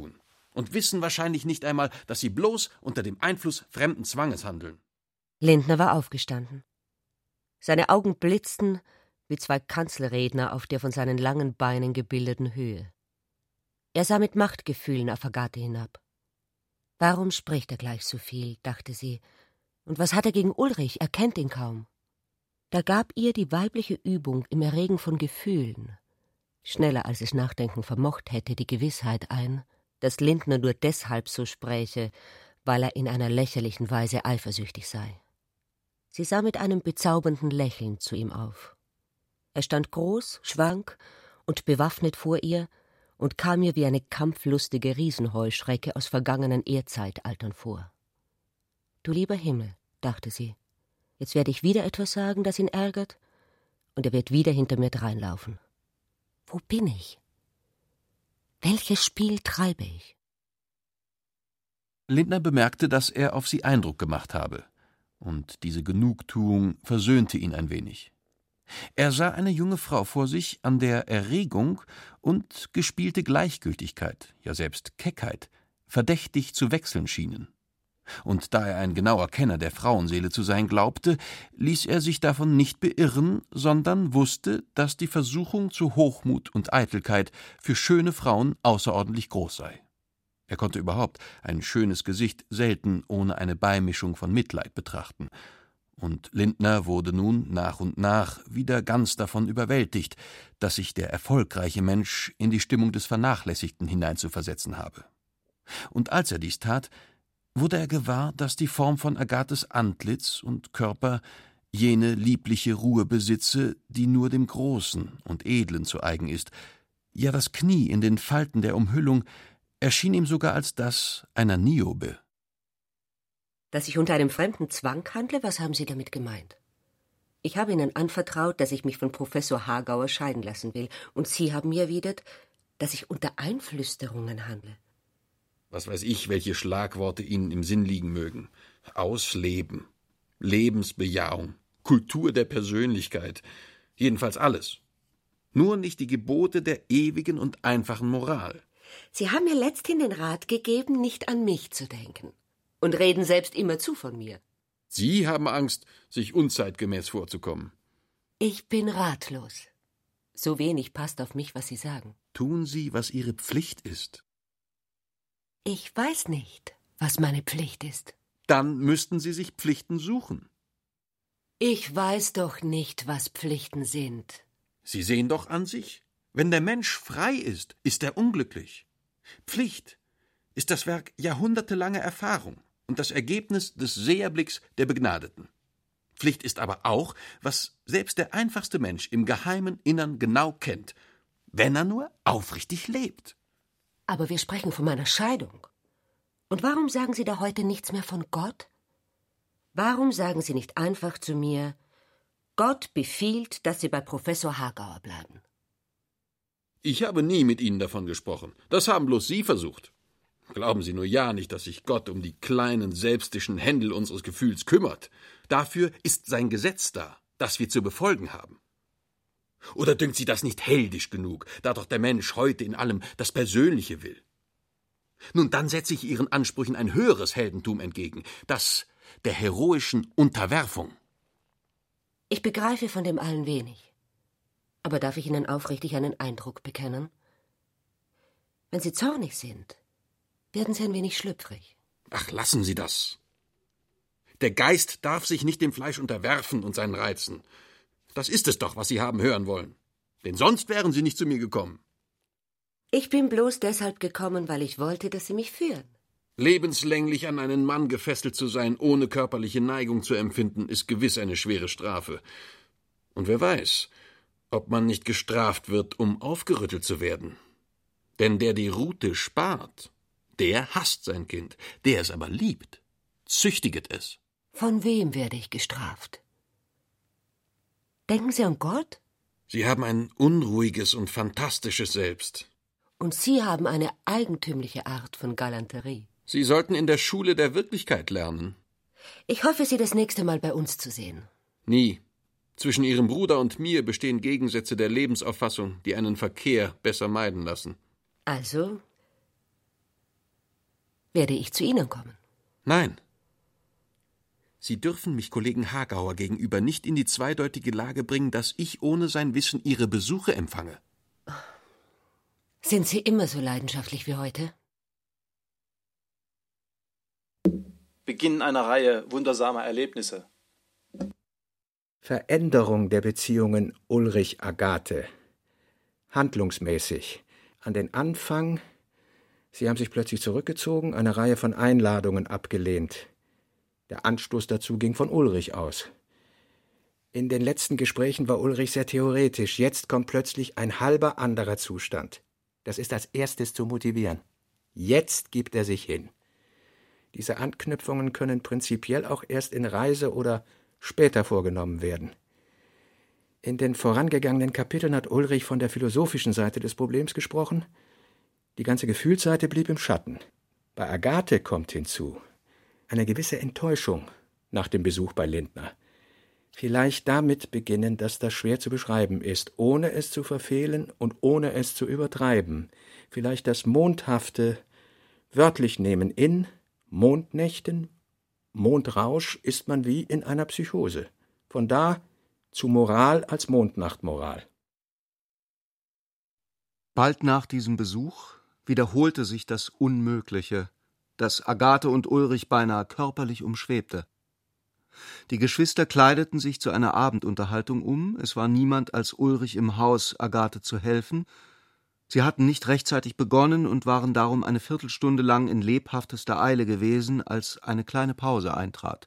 S4: und wissen wahrscheinlich nicht einmal, dass sie bloß unter dem Einfluss fremden Zwanges handeln.
S6: Lindner war aufgestanden. Seine Augen blitzten wie zwei Kanzelredner auf der von seinen langen Beinen gebildeten Höhe. Er sah mit Machtgefühlen auf Agathe hinab. Warum spricht er gleich so viel, dachte sie. Und was hat er gegen Ulrich? Er kennt ihn kaum. Da gab ihr die weibliche Übung im Erregen von Gefühlen, schneller als es Nachdenken vermocht hätte, die Gewissheit ein, dass Lindner nur deshalb so spräche, weil er in einer lächerlichen Weise eifersüchtig sei. Sie sah mit einem bezaubernden Lächeln zu ihm auf. Er stand groß, schwank und bewaffnet vor ihr und kam ihr wie eine kampflustige Riesenheuschrecke aus vergangenen Erdzeitaltern vor. »Du lieber Himmel«, dachte sie, »jetzt werde ich wieder etwas sagen, das ihn ärgert, und er wird wieder hinter mir dreinlaufen. Wo bin ich? Welches Spiel treibe ich?«
S4: Lindner bemerkte, dass er auf sie Eindruck gemacht habe, und diese Genugtuung versöhnte ihn ein wenig. Er sah eine junge Frau vor sich, an der Erregung und gespielte Gleichgültigkeit, ja selbst Keckheit, verdächtig zu wechseln schienen. Und da er ein genauer Kenner der Frauenseele zu sein glaubte, ließ er sich davon nicht beirren, sondern wusste, dass die Versuchung zu Hochmut und Eitelkeit für schöne Frauen außerordentlich groß sei. Er konnte überhaupt ein schönes Gesicht selten ohne eine Beimischung von Mitleid betrachten, und Lindner wurde nun nach und nach wieder ganz davon überwältigt, dass sich der erfolgreiche Mensch in die Stimmung des Vernachlässigten hineinzuversetzen habe. Und als er dies tat, wurde er gewahr, dass die Form von Agathes Antlitz und Körper jene liebliche Ruhe besitze, die nur dem Großen und Edlen zu eigen ist. Ja, das Knie in den Falten der Umhüllung erschien ihm sogar als das einer Niobe.
S6: »Dass ich unter einem fremden Zwang handle, was haben Sie damit gemeint? Ich habe Ihnen anvertraut, dass ich mich von Professor Hagauer scheiden lassen will, und Sie haben mir erwidert, dass ich unter Einflüsterungen handle.«
S4: Was weiß ich, welche Schlagworte Ihnen im Sinn liegen mögen. Ausleben, Lebensbejahung, Kultur der Persönlichkeit, jedenfalls alles. Nur nicht die Gebote der ewigen und einfachen Moral.
S6: Sie haben mir letzthin den Rat gegeben, nicht an mich zu denken. Und reden selbst immerzu von mir.
S4: Sie haben Angst, sich unzeitgemäß vorzukommen.
S6: Ich bin ratlos. So wenig passt auf mich, was Sie sagen.
S4: Tun Sie, was Ihre Pflicht ist.
S6: Ich weiß nicht, was meine Pflicht ist.
S4: Dann müssten Sie sich Pflichten suchen.
S6: Ich weiß doch nicht, was Pflichten sind.
S4: Sie sehen doch an sich. Wenn der Mensch frei ist, ist er unglücklich. Pflicht ist das Werk jahrhundertelanger Erfahrung und das Ergebnis des Seherblicks der Begnadeten. Pflicht ist aber auch, was selbst der einfachste Mensch im geheimen Innern genau kennt, wenn er nur aufrichtig lebt.
S6: Aber wir sprechen von meiner Scheidung. Und warum sagen Sie da heute nichts mehr von Gott? Warum sagen Sie nicht einfach zu mir, Gott befiehlt, dass Sie bei Professor Hagauer bleiben?
S4: Ich habe nie mit Ihnen davon gesprochen. Das haben bloß Sie versucht. Glauben Sie nur ja nicht, dass sich Gott um die kleinen, selbstischen Händel unseres Gefühls kümmert. Dafür ist sein Gesetz da, das wir zu befolgen haben. Oder dünkt Sie das nicht heldisch genug, da doch der Mensch heute in allem das Persönliche will? Nun, dann setze ich Ihren Ansprüchen ein höheres Heldentum entgegen, das der heroischen Unterwerfung.
S6: Ich begreife von dem allen wenig. Aber darf ich Ihnen aufrichtig einen Eindruck bekennen? Wenn Sie zornig sind, werden Sie ein wenig schlüpfrig.
S4: Ach, lassen Sie das. Der Geist darf sich nicht dem Fleisch unterwerfen und seinen Reizen. Das ist es doch, was Sie haben hören wollen. Denn sonst wären Sie nicht zu mir gekommen.
S6: Ich bin bloß deshalb gekommen, weil ich wollte, dass Sie mich führen.
S4: Lebenslänglich an einen Mann gefesselt zu sein, ohne körperliche Neigung zu empfinden, ist gewiss eine schwere Strafe. Und wer weiß, ob man nicht gestraft wird, um aufgerüttelt zu werden. Denn der die Rute spart, der hasst sein Kind, der es aber liebt, züchtiget es.
S6: Von wem werde ich gestraft? Denken Sie an Gott?
S4: Sie haben ein unruhiges und fantastisches Selbst.
S6: Und Sie haben eine eigentümliche Art von Galanterie.
S4: Sie sollten in der Schule der Wirklichkeit lernen.
S6: Ich hoffe, Sie das nächste Mal bei uns zu sehen.
S4: Nie. Zwischen Ihrem Bruder und mir bestehen Gegensätze der Lebensauffassung, die einen Verkehr besser meiden lassen.
S6: Also, werde ich zu Ihnen kommen.
S4: Nein. Sie dürfen mich Kollegen Hagauer gegenüber nicht in die zweideutige Lage bringen, dass ich ohne sein Wissen Ihre Besuche empfange.
S6: Sind Sie immer so leidenschaftlich wie heute?
S2: Beginn einer Reihe wundersamer Erlebnisse.
S3: Veränderung der Beziehungen Ulrich-Agathe. Handlungsmäßig. An den Anfang, Sie haben sich plötzlich zurückgezogen, eine Reihe von Einladungen abgelehnt. Der Anstoß dazu ging von Ulrich aus. In den letzten Gesprächen war Ulrich sehr theoretisch. Jetzt kommt plötzlich ein halber anderer Zustand. Das ist als erstes zu motivieren. Jetzt gibt er sich hin. Diese Anknüpfungen können prinzipiell auch erst in Reise oder später vorgenommen werden. In den vorangegangenen Kapiteln hat Ulrich von der philosophischen Seite des Problems gesprochen. Die ganze Gefühlsseite blieb im Schatten. Bei Agathe kommt hinzu eine gewisse Enttäuschung nach dem Besuch bei Lindner. Vielleicht damit beginnen, dass das schwer zu beschreiben ist, ohne es zu verfehlen und ohne es zu übertreiben. Vielleicht das Mondhafte wörtlich nehmen. In Mondnächten, Mondrausch ist man wie in einer Psychose. Von da zu Moral als Mondnachtmoral.
S5: Bald nach diesem Besuch wiederholte sich das Unmögliche, das Agathe und Ulrich beinahe körperlich umschwebte. Die Geschwister kleideten sich zu einer Abendunterhaltung um, es war niemand als Ulrich im Haus, Agathe zu helfen. Sie hatten nicht rechtzeitig begonnen und waren darum eine Viertelstunde lang in lebhaftester Eile gewesen, als eine kleine Pause eintrat.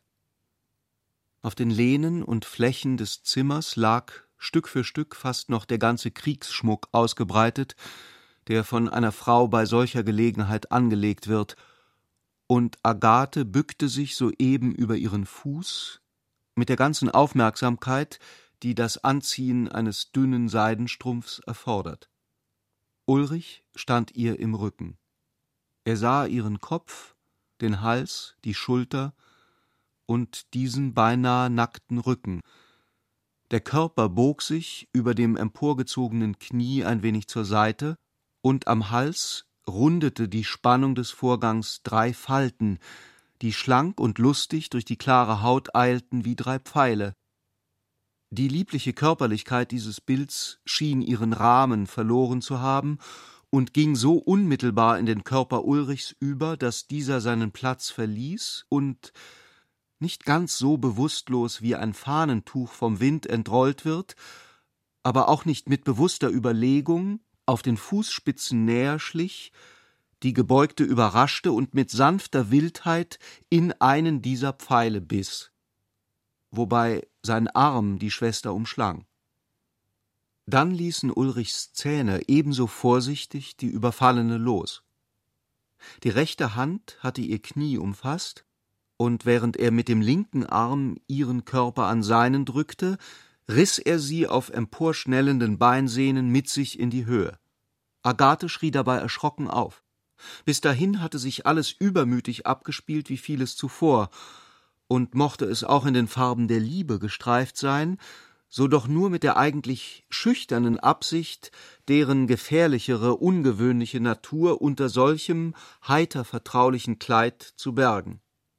S5: Auf den Lehnen und Flächen des Zimmers lag Stück für Stück fast noch der ganze Kriegsschmuck ausgebreitet, der von einer Frau bei solcher Gelegenheit angelegt wird, und Agathe bückte sich soeben über ihren Fuß mit der ganzen Aufmerksamkeit, die das Anziehen eines dünnen Seidenstrumpfs erfordert. Ulrich stand ihr im Rücken. Er sah ihren Kopf, den Hals, die Schulter und diesen beinahe nackten Rücken. Der Körper bog sich über dem emporgezogenen Knie ein wenig zur Seite, und am Hals rundete die Spannung des Vorgangs drei Falten, die schlank und lustig durch die klare Haut eilten wie drei Pfeile. Die liebliche Körperlichkeit dieses Bilds schien ihren Rahmen verloren zu haben und ging so unmittelbar in den Körper Ulrichs über, dass dieser seinen Platz verließ und, nicht ganz so bewusstlos wie ein Fahnentuch vom Wind entrollt wird, aber auch nicht mit bewusster Überlegung, auf den Fußspitzen näher schlich, die Gebeugte überraschte und mit sanfter Wildheit in einen dieser Pfeile biss, wobei sein Arm die Schwester umschlang. Dann ließen Ulrichs Zähne ebenso vorsichtig die Überfallene los. Die rechte Hand hatte ihr Knie umfasst, und während er mit dem linken Arm ihren Körper an seinen drückte, riss er sie auf emporschnellenden Beinsehnen mit sich in die Höhe. Agathe schrie dabei erschrocken auf. Bis dahin hatte sich alles übermütig abgespielt wie vieles zuvor, und mochte es auch in den Farben der Liebe gestreift sein, so doch nur mit der eigentlich schüchternen Absicht, deren gefährlichere, ungewöhnliche Natur unter solchem heiter vertraulichen Kleid zu bergen.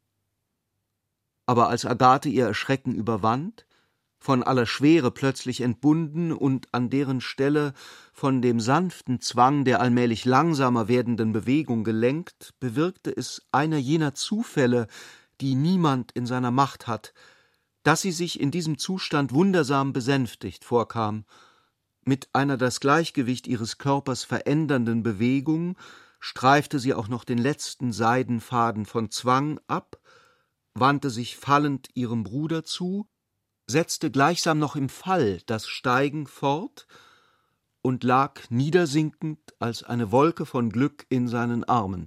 S5: Aber als Agathe ihr Erschrecken überwand, von aller Schwere plötzlich entbunden und an deren Stelle von dem sanften Zwang der allmählich langsamer werdenden Bewegung gelenkt, bewirkte es einer jener Zufälle, die niemand in seiner Macht hat, dass sie sich in diesem Zustand wundersam besänftigt vorkam. Mit einer das Gleichgewicht ihres Körpers verändernden Bewegung streifte sie auch noch den letzten Seidenfaden von Zwang ab, wandte sich fallend ihrem Bruder zu, setzte gleichsam noch im Fall das Steigen fort und lag niedersinkend als eine Wolke von Glück in seinen Armen.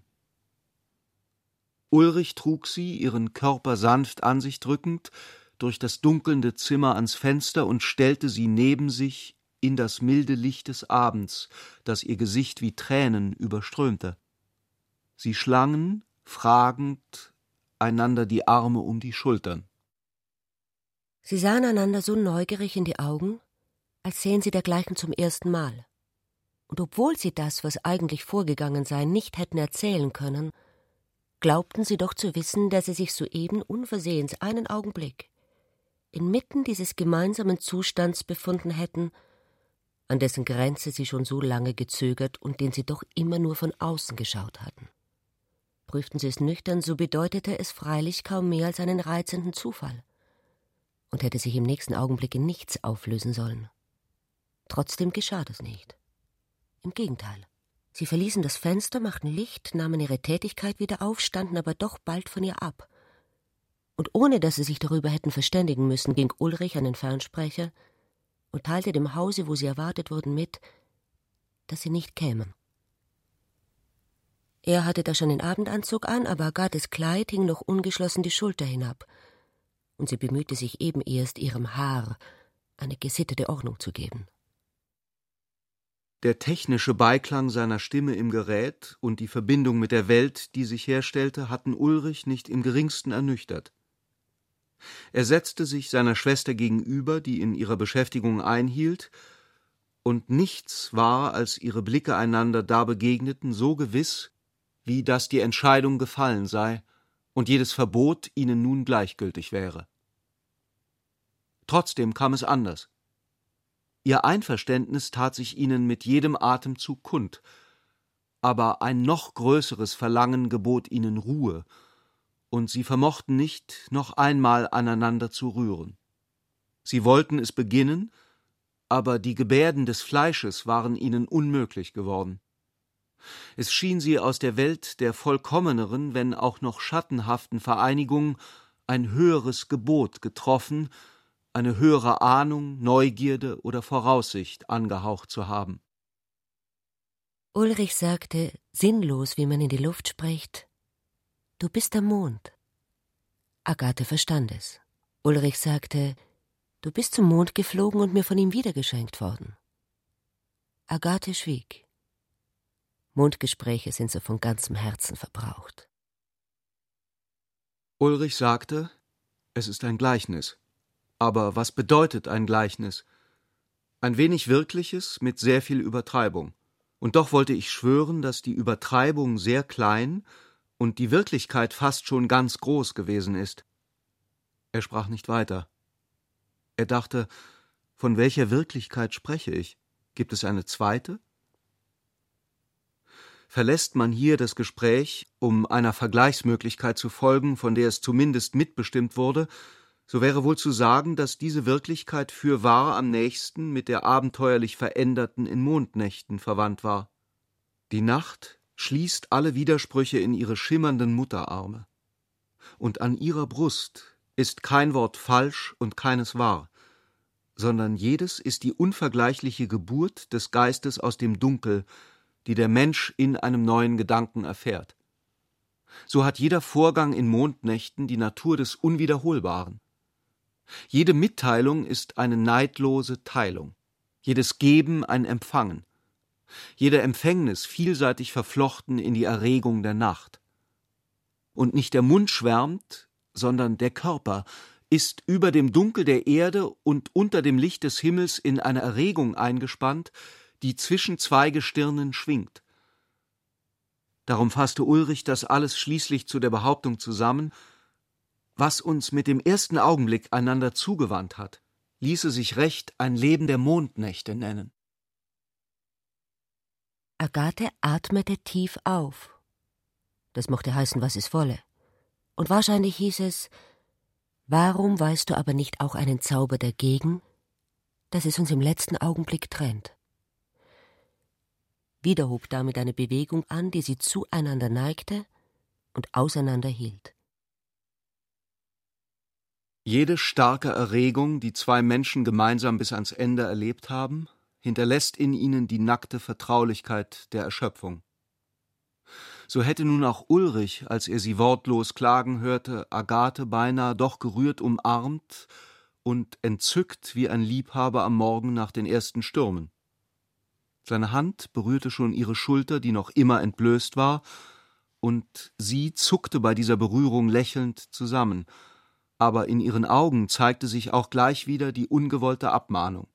S5: Ulrich trug sie, ihren Körper sanft an sich drückend, durch das dunkelnde Zimmer ans Fenster und stellte sie neben sich in das milde Licht des Abends, das ihr Gesicht wie Tränen überströmte. Sie schlangen, fragend, einander die Arme um die Schultern.
S6: Sie sahen einander so neugierig in die Augen, als sähen sie dergleichen zum ersten Mal. Und obwohl sie das, was eigentlich vorgegangen sei, nicht hätten erzählen können, glaubten sie doch zu wissen, dass sie sich soeben unversehens einen Augenblick inmitten dieses gemeinsamen Zustands befunden hätten, an dessen Grenze sie schon so lange gezögert und den sie doch immer nur von außen geschaut hatten. Prüften sie es nüchtern, so bedeutete es freilich kaum mehr als einen reizenden Zufall und hätte sich im nächsten Augenblick in nichts auflösen sollen. Trotzdem geschah das nicht. Im Gegenteil. Sie verließen das Fenster, machten Licht, nahmen ihre Tätigkeit wieder auf, standen aber doch bald von ihr ab. Und ohne dass sie sich darüber hätten verständigen müssen, ging Ulrich an den Fernsprecher und teilte dem Hause, wo sie erwartet wurden, mit, dass sie nicht kämen. Er hatte da schon den Abendanzug an, aber Agathes Kleid hing noch ungeschlossen die Schulter hinab, und sie bemühte sich eben erst, ihrem Haar eine gesittete Ordnung zu geben.
S5: Der technische Beiklang seiner Stimme im Gerät und die Verbindung mit der Welt, die sich herstellte, hatten Ulrich nicht im geringsten ernüchtert. Er setzte sich seiner Schwester gegenüber, die in ihrer Beschäftigung einhielt, und nichts war, als ihre Blicke einander da begegneten, so gewiss, wie dass die Entscheidung gefallen sei und jedes Verbot ihnen nun gleichgültig wäre. Trotzdem kam es anders. Ihr Einverständnis tat sich ihnen mit jedem Atemzug kund, aber ein noch größeres Verlangen gebot ihnen Ruhe, und sie vermochten nicht, noch einmal aneinander zu rühren. Sie wollten es beginnen, aber die Gebärden des Fleisches waren ihnen unmöglich geworden. Es schien sie aus der Welt der vollkommeneren, wenn auch noch schattenhaften Vereinigung ein höheres Gebot getroffen, eine höhere Ahnung, Neugierde oder Voraussicht angehaucht zu haben.
S6: Ulrich sagte, sinnlos, wie man in die Luft spricht, »Du bist der Mond.« Agathe verstand es. Ulrich sagte, »Du bist zum Mond geflogen und mir von ihm wiedergeschenkt worden.« Agathe schwieg. Mondgespräche sind so von ganzem Herzen verbraucht.
S5: Ulrich sagte, es ist ein Gleichnis. Aber was bedeutet ein Gleichnis? Ein wenig Wirkliches mit sehr viel Übertreibung. Und doch wollte ich schwören, dass die Übertreibung sehr klein und die Wirklichkeit fast schon ganz groß gewesen ist. Er sprach nicht weiter. Er dachte, von welcher Wirklichkeit spreche ich? Gibt es eine zweite? Verlässt man hier das Gespräch, um einer Vergleichsmöglichkeit zu folgen, von der es zumindest mitbestimmt wurde, so wäre wohl zu sagen, dass diese Wirklichkeit fürwahr am nächsten mit der abenteuerlich veränderten in Mondnächten verwandt war. Die Nacht schließt alle Widersprüche in ihre schimmernden Mutterarme. Und an ihrer Brust ist kein Wort falsch und keines wahr, sondern jedes ist die unvergleichliche Geburt des Geistes aus dem Dunkel, die der Mensch in einem neuen Gedanken erfährt. So hat jeder Vorgang in Mondnächten die Natur des Unwiederholbaren. Jede Mitteilung ist eine neidlose Teilung, jedes Geben ein Empfangen, jede Empfängnis vielseitig verflochten in die Erregung der Nacht. Und nicht der Mund schwärmt, sondern der Körper ist über dem Dunkel der Erde und unter dem Licht des Himmels in eine Erregung eingespannt, die zwischen zwei Gestirnen schwingt. Darum fasste Ulrich das alles schließlich zu der Behauptung zusammen, was uns mit dem ersten Augenblick einander zugewandt hat, ließe sich recht ein Leben der Mondnächte nennen.
S6: Agathe atmete tief auf. Das mochte heißen, was es wolle. Und wahrscheinlich hieß es, warum weißt du aber nicht auch einen Zauber dagegen, dass es uns im letzten Augenblick trennt? Wieder hob damit eine Bewegung an, die sie zueinander neigte und auseinander hielt.
S5: Jede starke Erregung, die zwei Menschen gemeinsam bis ans Ende erlebt haben, hinterlässt in ihnen die nackte Vertraulichkeit der Erschöpfung. So hätte nun auch Ulrich, als er sie wortlos klagen hörte, Agathe beinahe doch gerührt umarmt und entzückt wie ein Liebhaber am Morgen nach den ersten Stürmen. Seine Hand berührte schon ihre Schulter, die noch immer entblößt war, und sie zuckte bei dieser Berührung lächelnd zusammen, aber in ihren Augen zeigte sich auch gleich wieder die ungewollte Abmahnung.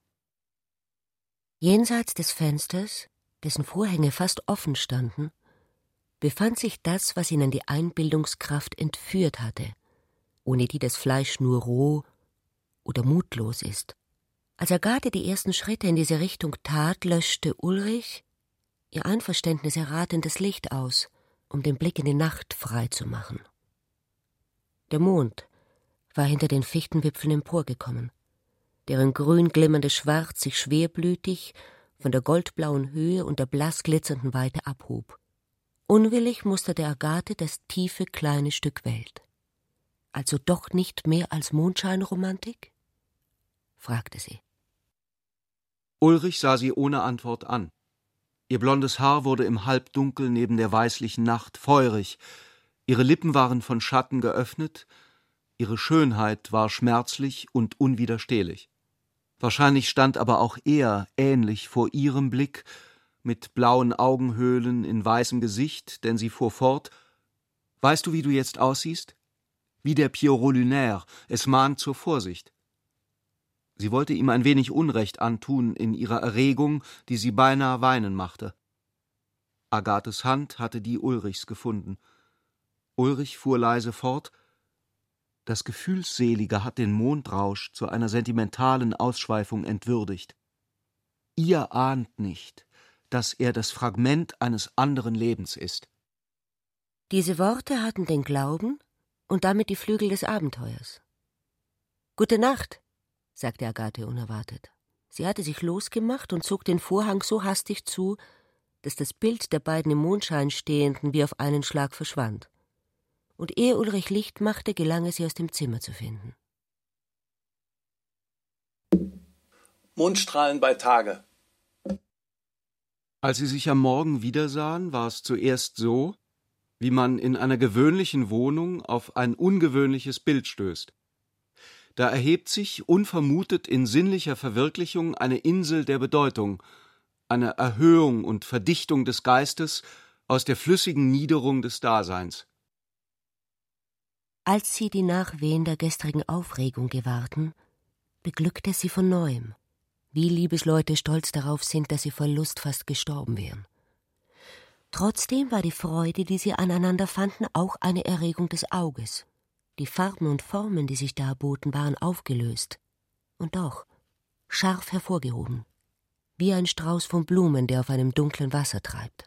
S6: Jenseits des Fensters, dessen Vorhänge fast offen standen, befand sich das, was ihn an die Einbildungskraft entführt hatte, ohne die das Fleisch nur roh oder mutlos ist. Als Agathe die ersten Schritte in diese Richtung tat, löschte Ulrich, ihr Einverständnis erratendes Licht aus, um den Blick in die Nacht frei zu machen. Der Mond war hinter den Fichtenwipfeln emporgekommen, deren grün glimmerndes Schwarz sich schwerblütig von der goldblauen Höhe und der blass glitzernden Weite abhob. Unwillig musterte Agathe das tiefe, kleine Stück Welt. Also doch nicht mehr als Mondscheinromantik? Fragte sie.
S5: Ulrich sah sie ohne Antwort an. Ihr blondes Haar wurde im Halbdunkel neben der weißlichen Nacht feurig, ihre Lippen waren von Schatten geöffnet, ihre Schönheit war schmerzlich und unwiderstehlich. Wahrscheinlich stand aber auch er ähnlich vor ihrem Blick, mit blauen Augenhöhlen in weißem Gesicht, denn sie fuhr fort: »Weißt du, wie du jetzt aussiehst? Wie der Pierrot Lunaire, es mahnt zur Vorsicht.« Sie wollte ihm ein wenig Unrecht antun in ihrer Erregung, die sie beinahe weinen machte. Agathes Hand hatte die Ulrichs gefunden. Ulrich fuhr leise fort: »Das Gefühlsselige hat den Mondrausch zu einer sentimentalen Ausschweifung entwürdigt. Ihr ahnt nicht, dass er das Fragment eines anderen Lebens ist.«
S6: Diese Worte hatten den Glauben und damit die Flügel des Abenteuers. »Gute Nacht«, sagte Agathe unerwartet. Sie hatte sich losgemacht und zog den Vorhang so hastig zu, dass das Bild der beiden im Mondschein Stehenden wie auf einen Schlag verschwand. Und ehe Ulrich Licht machte, gelang es, sie aus dem Zimmer zu finden.
S2: Mondstrahlen bei Tage.
S5: Als sie sich am Morgen wiedersahen, war es zuerst so, wie man in einer gewöhnlichen Wohnung auf ein ungewöhnliches Bild stößt. Da erhebt sich unvermutet in sinnlicher Verwirklichung eine Insel der Bedeutung, eine Erhöhung und Verdichtung des Geistes aus der flüssigen Niederung des Daseins.
S6: Als sie die Nachwehen der gestrigen Aufregung gewahrten, beglückte es sie von Neuem, wie Liebesleute stolz darauf sind, dass sie vor Lust fast gestorben wären. Trotzdem war die Freude, die sie aneinander fanden, auch eine Erregung des Auges. Die Farben und Formen, die sich darboten, waren aufgelöst und doch scharf hervorgehoben, wie ein Strauß von Blumen, der auf einem dunklen Wasser treibt.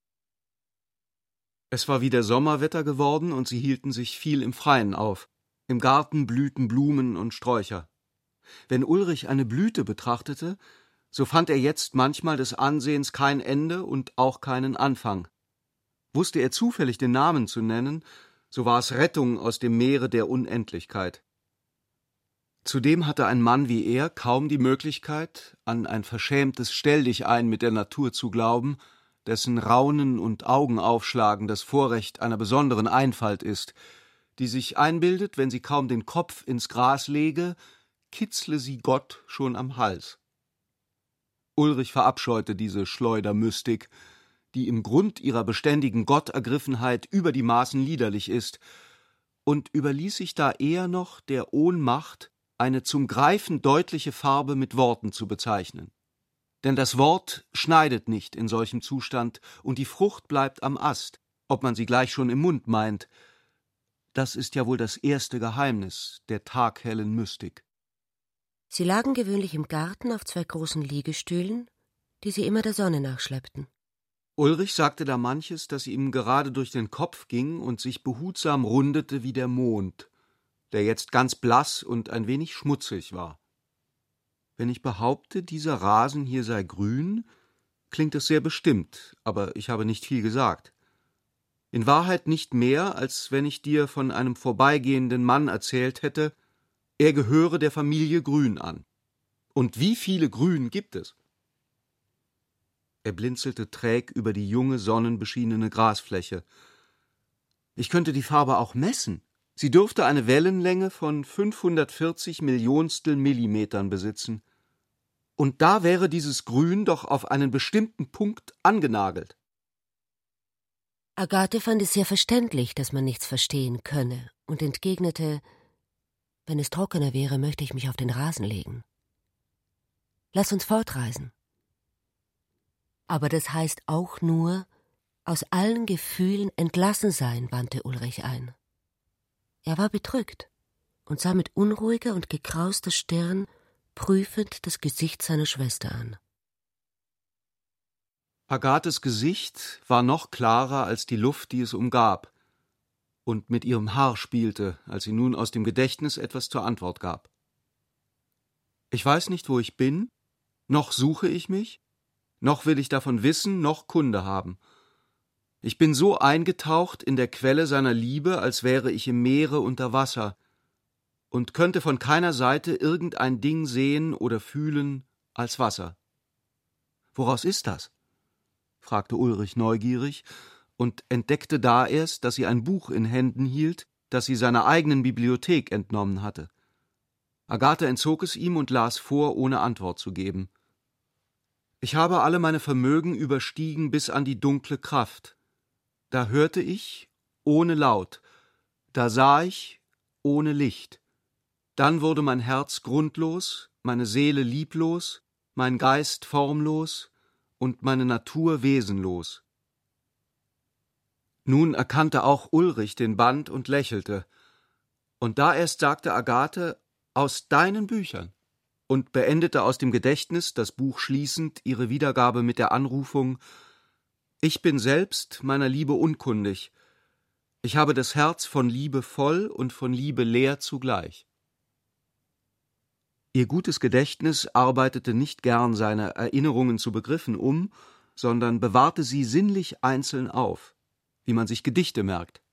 S5: Es war wieder Sommerwetter geworden und sie hielten sich viel im Freien auf. Im Garten blühten Blumen und Sträucher. Wenn Ulrich eine Blüte betrachtete, so fand er jetzt manchmal des Ansehens kein Ende und auch keinen Anfang. Wusste er zufällig den Namen zu nennen, so war es Rettung aus dem Meere der Unendlichkeit. Zudem hatte ein Mann wie er kaum die Möglichkeit, an ein verschämtes Stelldichein mit der Natur zu glauben, dessen Raunen und Augenaufschlagen das Vorrecht einer besonderen Einfalt ist, die sich einbildet, wenn sie kaum den Kopf ins Gras lege, kitzle sie Gott schon am Hals. Ulrich verabscheute diese Schleudermystik, die im Grund ihrer beständigen Gottergriffenheit über die Maßen liederlich ist, und überließ sich da eher noch der Ohnmacht, eine zum Greifen deutliche Farbe mit Worten zu bezeichnen. Denn das Wort schneidet nicht in solchem Zustand, und die Frucht bleibt am Ast, ob man sie gleich schon im Mund meint. Das ist ja wohl das erste Geheimnis der taghellen Mystik.
S6: Sie lagen gewöhnlich im Garten auf zwei großen Liegestühlen, die sie immer der Sonne nachschleppten.
S5: Ulrich sagte da manches, das ihm gerade durch den Kopf ging und sich behutsam rundete wie der Mond, der jetzt ganz blass und ein wenig schmutzig war. Wenn ich behaupte, dieser Rasen hier sei grün, klingt es sehr bestimmt, aber ich habe nicht viel gesagt. In Wahrheit nicht mehr, als wenn ich dir von einem vorbeigehenden Mann erzählt hätte, er gehöre der Familie Grün an. Und wie viele Grün gibt es? Er blinzelte träg über die junge, sonnenbeschienene Grasfläche. Ich könnte die Farbe auch messen. Sie dürfte eine Wellenlänge von fünfhundertvierzig Millionstel Millimetern besitzen. Und da wäre dieses Grün doch auf einen bestimmten Punkt angenagelt.
S6: Agathe fand es sehr verständlich, dass man nichts verstehen könne, und entgegnete: »Wenn es trockener wäre, möchte ich mich auf den Rasen legen. Lass uns fortreisen. Aber das heißt auch nur, Aus allen Gefühlen entlassen sein, wandte Ulrich ein. Er war bedrückt und sah mit unruhiger und gekrauster Stirn prüfend das Gesicht seiner Schwester an.
S5: Agathes Gesicht war noch klarer als die Luft, die es umgab, und mit ihrem Haar spielte, als sie nun aus dem Gedächtnis etwas zur Antwort gab. Ich weiß nicht, wo ich bin, noch suche ich mich, noch will ich davon wissen, noch Kunde haben. Ich bin so eingetaucht in der Quelle seiner Liebe, als wäre ich im Meere unter Wasser, und könnte von keiner Seite irgendein Ding sehen oder fühlen als Wasser. Woraus ist das? Fragte Ulrich neugierig und entdeckte da erst, dass sie ein Buch in Händen hielt, das sie seiner eigenen Bibliothek entnommen hatte. Agathe entzog es ihm und las vor, ohne Antwort zu geben. Ich habe alle meine Vermögen überstiegen bis an die dunkle Kraft. Da hörte ich, ohne Laut, da sah ich, ohne Licht. Dann wurde mein Herz grundlos, meine Seele lieblos, mein Geist formlos und meine Natur wesenlos. Nun erkannte auch Ulrich den Band und lächelte. Und da erst sagte Agathe, aus deinen Büchern, und beendete aus dem Gedächtnis, das Buch schließend, ihre Wiedergabe mit der Anrufung, ich bin selbst meiner Liebe unkundig. Ich habe das Herz von Liebe voll und von Liebe leer zugleich. Ihr gutes Gedächtnis arbeitete nicht gern seine Erinnerungen zu Begriffen um, sondern bewahrte sie sinnlich einzeln auf, wie man sich Gedichte merkt.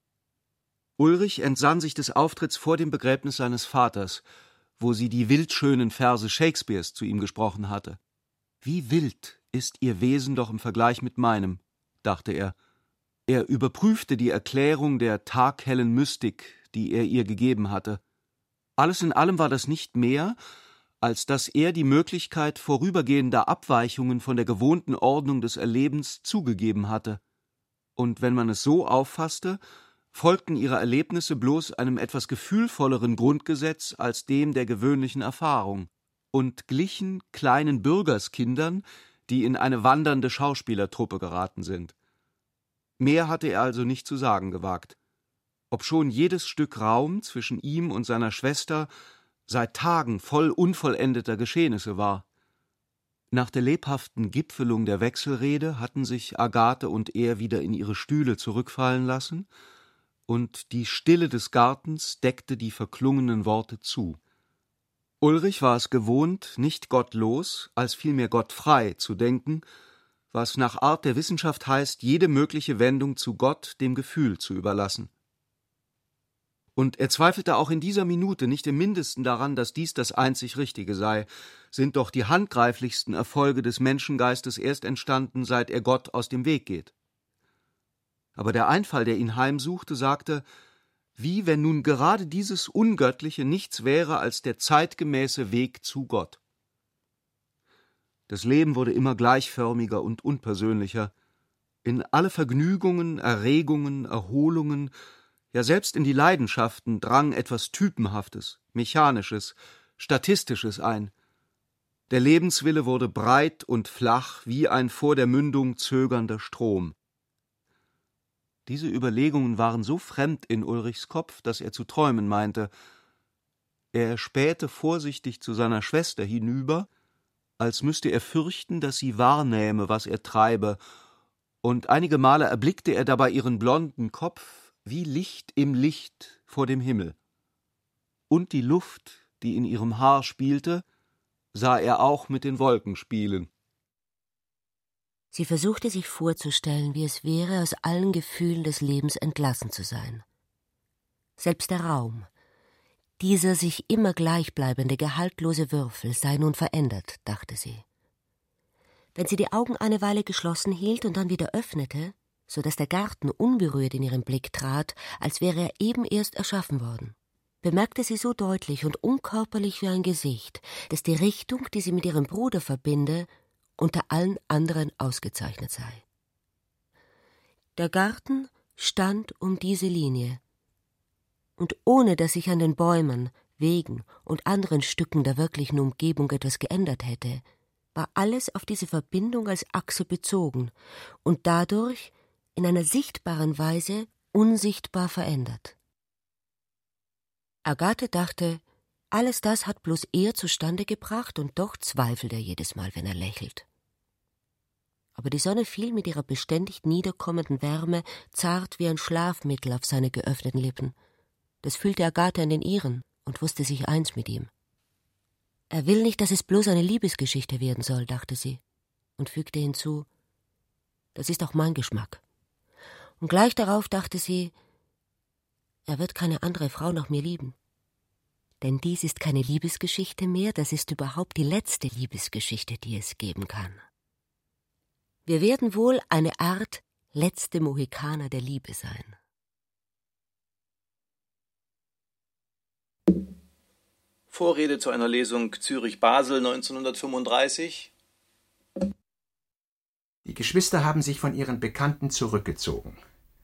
S5: Ulrich entsann sich des Auftritts vor dem Begräbnis seines Vaters, wo sie die wildschönen Verse Shakespeares zu ihm gesprochen hatte. Wie wild ist ihr Wesen doch im Vergleich mit meinem, dachte er. Er überprüfte die Erklärung der taghellen Mystik, die er ihr gegeben hatte. Alles in allem war das nicht mehr, als dass er die Möglichkeit vorübergehender Abweichungen von der gewohnten Ordnung des Erlebens zugegeben hatte. Und wenn man es so auffasste, folgten ihre Erlebnisse bloß einem etwas gefühlvolleren Grundgesetz als dem der gewöhnlichen Erfahrung und glichen kleinen Bürgerskindern, die in eine wandernde Schauspielertruppe geraten sind. Mehr hatte er also nicht zu sagen gewagt, obschon jedes Stück Raum zwischen ihm und seiner Schwester seit Tagen voll unvollendeter Geschehnisse war. Nach der lebhaften Gipfelung der Wechselrede hatten sich Agathe und er wieder in ihre Stühle zurückfallen lassen, und die Stille des Gartens deckte die verklungenen Worte zu. Ulrich war es gewohnt, nicht gottlos, als vielmehr gottfrei zu denken, was nach Art der Wissenschaft heißt, jede mögliche Wendung zu Gott dem Gefühl zu überlassen. Und er zweifelte auch in dieser Minute nicht im Mindesten daran, dass dies das einzig Richtige sei, sind doch die handgreiflichsten Erfolge des Menschengeistes erst entstanden, seit er Gott aus dem Weg geht. Aber der Einfall, der ihn heimsuchte, sagte, wie wenn nun gerade dieses Ungöttliche nichts wäre als der zeitgemäße Weg zu Gott. Das Leben wurde immer gleichförmiger und unpersönlicher. In alle Vergnügungen, Erregungen, Erholungen, ja selbst in die Leidenschaften drang etwas Typenhaftes, Mechanisches, Statistisches ein. Der Lebenswille wurde breit und flach wie ein vor der Mündung zögernder Strom. Diese Überlegungen waren so fremd in Ulrichs Kopf, dass er zu träumen meinte. Er spähte vorsichtig zu seiner Schwester hinüber, als müsste er fürchten, dass sie wahrnähme, was er treibe, und einige Male erblickte er dabei ihren blonden Kopf wie Licht im Licht vor dem Himmel. Und die Luft, die in ihrem Haar spielte, sah er auch mit den Wolken spielen.
S6: Sie versuchte sich vorzustellen, wie es wäre, aus allen Gefühlen des Lebens entlassen zu sein. Selbst der Raum, dieser sich immer gleichbleibende, gehaltlose Würfel, sei nun verändert, dachte sie. Wenn sie die Augen eine Weile geschlossen hielt und dann wieder öffnete, so dass der Garten unberührt in ihren Blick trat, als wäre er eben erst erschaffen worden, bemerkte sie so deutlich und unkörperlich wie ein Gesicht, dass die Richtung, die sie mit ihrem Bruder verbinde, unter allen anderen ausgezeichnet sei. Der Garten stand um diese Linie, und ohne dass sich an den Bäumen, Wegen und anderen Stücken der wirklichen Umgebung etwas geändert hätte, war alles auf diese Verbindung als Achse bezogen und dadurch in einer sichtbaren Weise unsichtbar verändert. Agathe dachte, alles das hat bloß er zustande gebracht, und doch zweifelt er jedes Mal, wenn er lächelt. Aber die Sonne fiel mit ihrer beständig niederkommenden Wärme zart wie ein Schlafmittel auf seine geöffneten Lippen. Das fühlte Agathe an den ihren und wusste sich eins mit ihm. Er will nicht, dass es bloß eine Liebesgeschichte werden soll, dachte sie, und fügte hinzu, das ist auch mein Geschmack. Und gleich darauf dachte sie, er wird keine andere Frau nach mir lieben. Denn dies ist keine Liebesgeschichte mehr, das ist überhaupt die letzte Liebesgeschichte, die es geben kann. Wir werden wohl eine Art letzte Mohikaner der Liebe sein.
S2: Vorrede zu einer Lesung Zürich-Basel neunzehnhundertfünfunddreißig.
S3: Die Geschwister haben sich von ihren Bekannten zurückgezogen.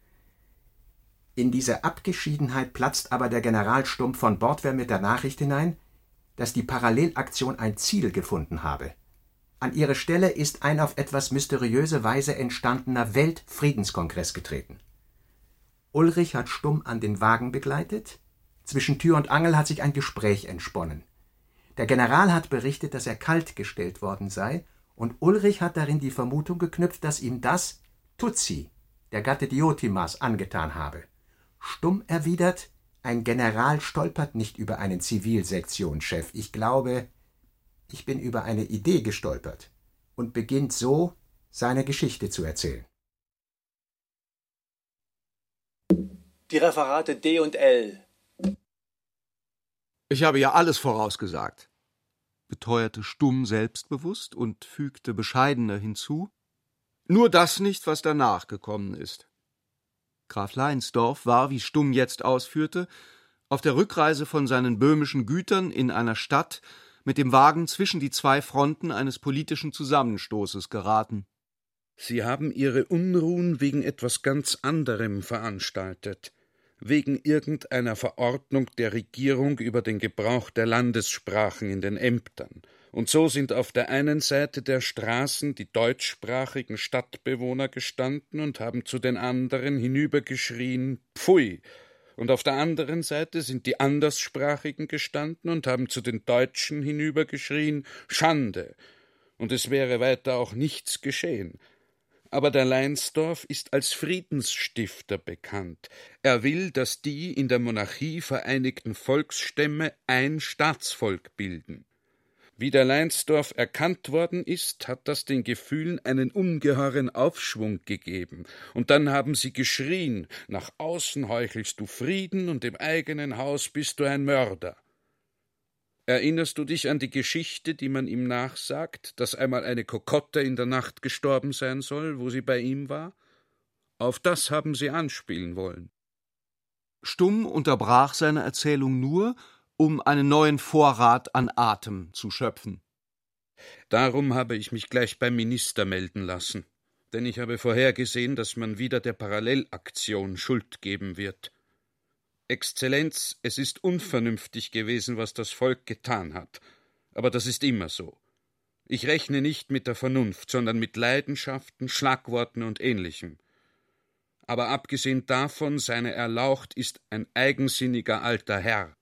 S3: In diese Abgeschiedenheit platzt aber der General Stumm von Bordwehr mit der Nachricht hinein, dass die Parallelaktion ein Ziel gefunden habe. An ihre Stelle ist ein auf etwas mysteriöse Weise entstandener Weltfriedenskongress getreten. Ulrich hat Stumm an den Wagen begleitet. Zwischen Tür und Angel hat sich ein Gespräch entsponnen. Der General hat berichtet, dass er kaltgestellt worden sei, und Ulrich hat darin die Vermutung geknüpft, dass ihm das Tutsi, der Gatte Diotimas, angetan habe. Stumm erwidert, ein General stolpert nicht über einen Zivilsektionschef. Ich glaube, ich bin über eine Idee gestolpert, und beginnt so, seine Geschichte zu erzählen.
S2: Die Referate D und L.
S5: Ich habe ja alles vorausgesagt, beteuerte Stumm selbstbewusst und fügte bescheidener hinzu, nur das nicht, was danach gekommen ist. Graf Leinsdorf war, wie Stumm jetzt ausführte, auf der Rückreise von seinen böhmischen Gütern in einer Stadt mit dem Wagen zwischen die zwei Fronten eines politischen Zusammenstoßes geraten.
S4: Sie haben Ihre Unruhen wegen etwas ganz anderem veranstaltet, wegen irgendeiner Verordnung der Regierung über den Gebrauch der Landessprachen in den Ämtern. Und so sind auf der einen Seite der Straßen die deutschsprachigen Stadtbewohner gestanden und haben zu den anderen hinübergeschrien »Pfui«, und auf der anderen Seite sind die Anderssprachigen gestanden und haben zu den Deutschen hinübergeschrien »Schande«, und es wäre weiter auch nichts geschehen. Aber der Leinsdorf ist als Friedensstifter bekannt. Er will, dass die in der Monarchie vereinigten Volksstämme ein Staatsvolk bilden. Wie der Leinsdorf erkannt worden ist, hat das den Gefühlen einen ungeheuren Aufschwung gegeben. Und dann haben sie geschrien, nach außen heuchelst du Frieden und im eigenen Haus bist du ein Mörder. Erinnerst du dich an die Geschichte, die man ihm nachsagt, dass einmal eine Kokotte in der Nacht gestorben sein soll, wo sie bei ihm war? Auf das haben sie anspielen wollen.
S5: Stumm unterbrach seine Erzählung nur, um einen neuen Vorrat an Atem zu schöpfen.
S4: Darum habe ich mich gleich beim Minister melden lassen, denn ich habe vorhergesehen, dass man wieder der Parallelaktion Schuld geben wird. Exzellenz, es ist unvernünftig gewesen, was das Volk getan hat, aber das ist immer so. Ich rechne nicht mit der Vernunft, sondern mit Leidenschaften, Schlagworten und Ähnlichem. Aber abgesehen davon, seine Erlaucht ist ein eigensinniger alter Herr.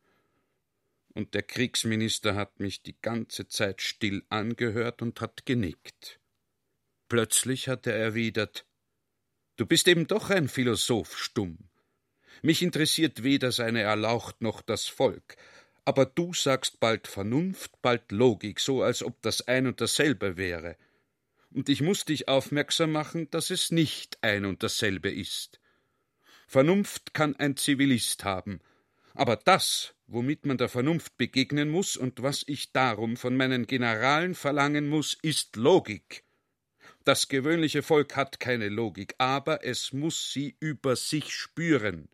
S4: Und der Kriegsminister hat mich die ganze Zeit still angehört und hat genickt. Plötzlich hat er erwidert, »Du bist eben doch ein Philosoph, Stumm. Mich interessiert weder seine Erlaucht noch das Volk, aber du sagst bald Vernunft, bald Logik, so als ob das ein und dasselbe wäre. Und ich muß dich aufmerksam machen, dass es nicht ein und dasselbe ist. Vernunft kann ein Zivilist haben, aber das, womit man der Vernunft begegnen muß und was ich darum von meinen Generalen verlangen muß, ist Logik. Das gewöhnliche Volk hat keine Logik, aber es muß sie über sich spüren.«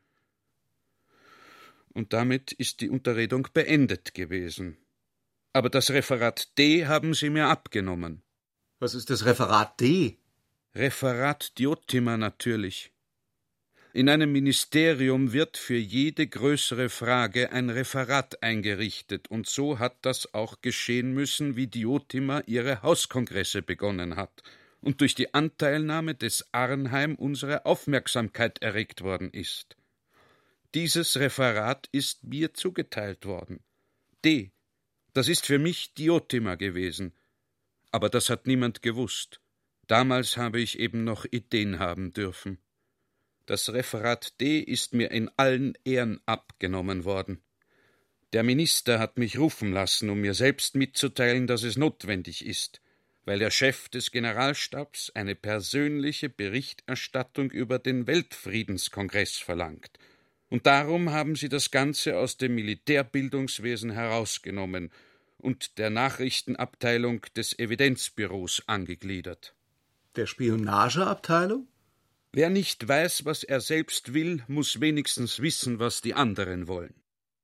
S4: Und damit ist die Unterredung beendet gewesen. Aber das Referat D haben sie mir abgenommen.
S5: Was ist das Referat D?
S4: Referat Diotima natürlich. In einem Ministerium wird für jede größere Frage ein Referat eingerichtet, und so hat das auch geschehen müssen, wie Diotima ihre Hauskongresse begonnen hat.
S7: und durch die Anteilnahme des Arnheim unsere Aufmerksamkeit erregt worden ist. Dieses Referat ist mir zugeteilt worden. D. Das ist für mich Diotima gewesen. Aber das hat niemand gewusst. Damals habe ich eben noch Ideen haben dürfen. Das Referat D ist mir in allen Ehren abgenommen worden. Der Minister hat mich rufen lassen, um mir selbst mitzuteilen, dass es notwendig ist, weil der Chef des Generalstabs eine persönliche Berichterstattung über den Weltfriedenskongress verlangt. Und darum haben sie das Ganze aus dem Militärbildungswesen herausgenommen und der Nachrichtenabteilung des Evidenzbüros angegliedert.
S5: Der Spionageabteilung?
S7: Wer nicht weiß, was er selbst will, muss wenigstens wissen, was die anderen wollen.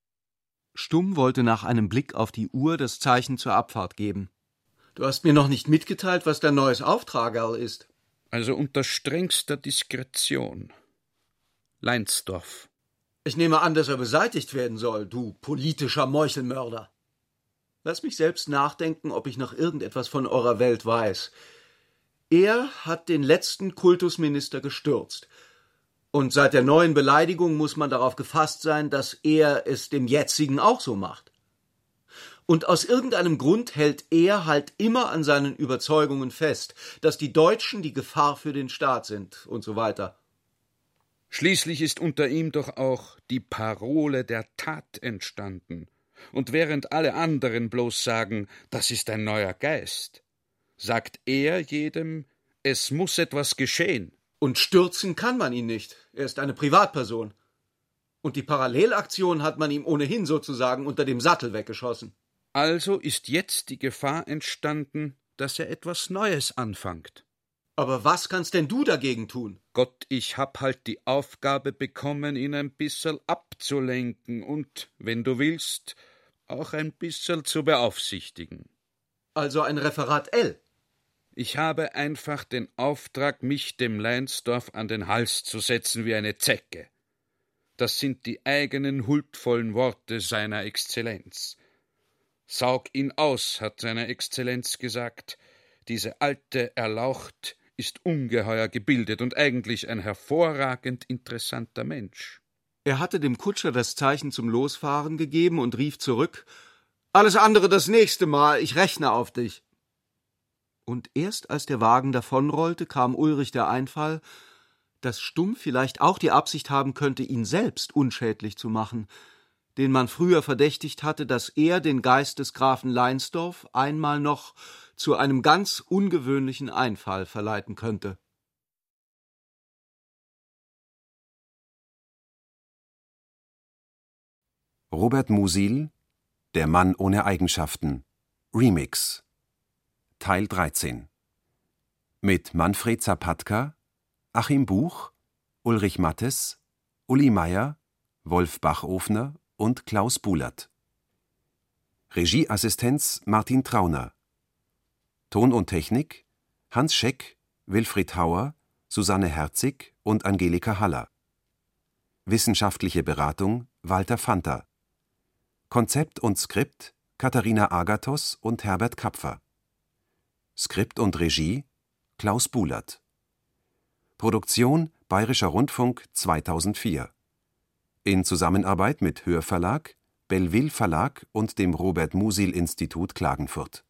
S5: Stumm wollte nach einem Blick auf die Uhr das Zeichen zur Abfahrt geben. Du hast mir noch nicht mitgeteilt, was dein neues Auftragerl ist.
S7: Also unter strengster Diskretion. Leinsdorf.
S5: Ich nehme an, dass er beseitigt werden soll, du politischer Meuchelmörder. Lass mich selbst nachdenken, ob ich noch irgendetwas von eurer Welt weiß. Er hat den letzten Kultusminister gestürzt. Und seit der neuen Beleidigung muss man darauf gefasst sein, dass er es dem jetzigen auch so macht. Und aus irgendeinem Grund hält er halt immer an seinen Überzeugungen fest, dass die Deutschen die Gefahr für den Staat sind und so weiter.
S7: Schließlich ist unter ihm doch auch die Parole der Tat entstanden. Und während alle anderen bloß sagen, das ist ein neuer Geist, sagt er jedem, es muss etwas geschehen.
S5: Und stürzen kann man ihn nicht. Er ist eine Privatperson. Und die Parallelaktion hat man ihm ohnehin sozusagen unter dem Sattel weggeschossen.
S7: Also ist jetzt die Gefahr entstanden, dass er etwas Neues anfängt.
S5: Aber was kannst denn du dagegen tun?
S7: Gott, ich hab halt die Aufgabe bekommen, ihn ein bisserl abzulenken und, wenn du willst, auch ein bisserl zu beaufsichtigen.
S5: Also ein Referat L?
S7: Ich habe einfach den Auftrag, mich dem Leinsdorf an den Hals zu setzen wie eine Zecke. Das sind die eigenen huldvollen Worte seiner Exzellenz. Saug ihn aus, hat seine Exzellenz gesagt. Diese alte Erlaucht ist ungeheuer gebildet und eigentlich ein hervorragend interessanter Mensch.
S5: Er hatte dem Kutscher das Zeichen zum Losfahren gegeben und rief zurück: »Alles andere das nächste Mal, ich rechne auf dich.« Und erst als der Wagen davonrollte, kam Ulrich der Einfall, dass Stumm vielleicht auch die Absicht haben könnte, ihn selbst unschädlich zu machen, den man früher verdächtigt hatte, dass er den Geist des Grafen Leinsdorf einmal noch zu einem ganz ungewöhnlichen Einfall verleiten könnte.
S1: Robert Musil, Der Mann ohne Eigenschaften, Remix, Teil dreizehn. Mit Manfred Zapatka, Achim Buch, Ulrich Mattes, Uli Meier, Wolf Bachofner und Klaus Bulert. Regieassistenz Martin Trauner. Ton und Technik Hans Scheck, Wilfried Hauer, Susanne Herzig und Angelika Haller. Wissenschaftliche Beratung Walter Fanter. Konzept und Skript Katharina Agathos und Herbert Kapfer. Skript und Regie Klaus Bulert. Produktion Bayerischer Rundfunk zweitausendvier. In Zusammenarbeit mit Hörverlag, Belleville Verlag und dem Robert Musil Institut Klagenfurt.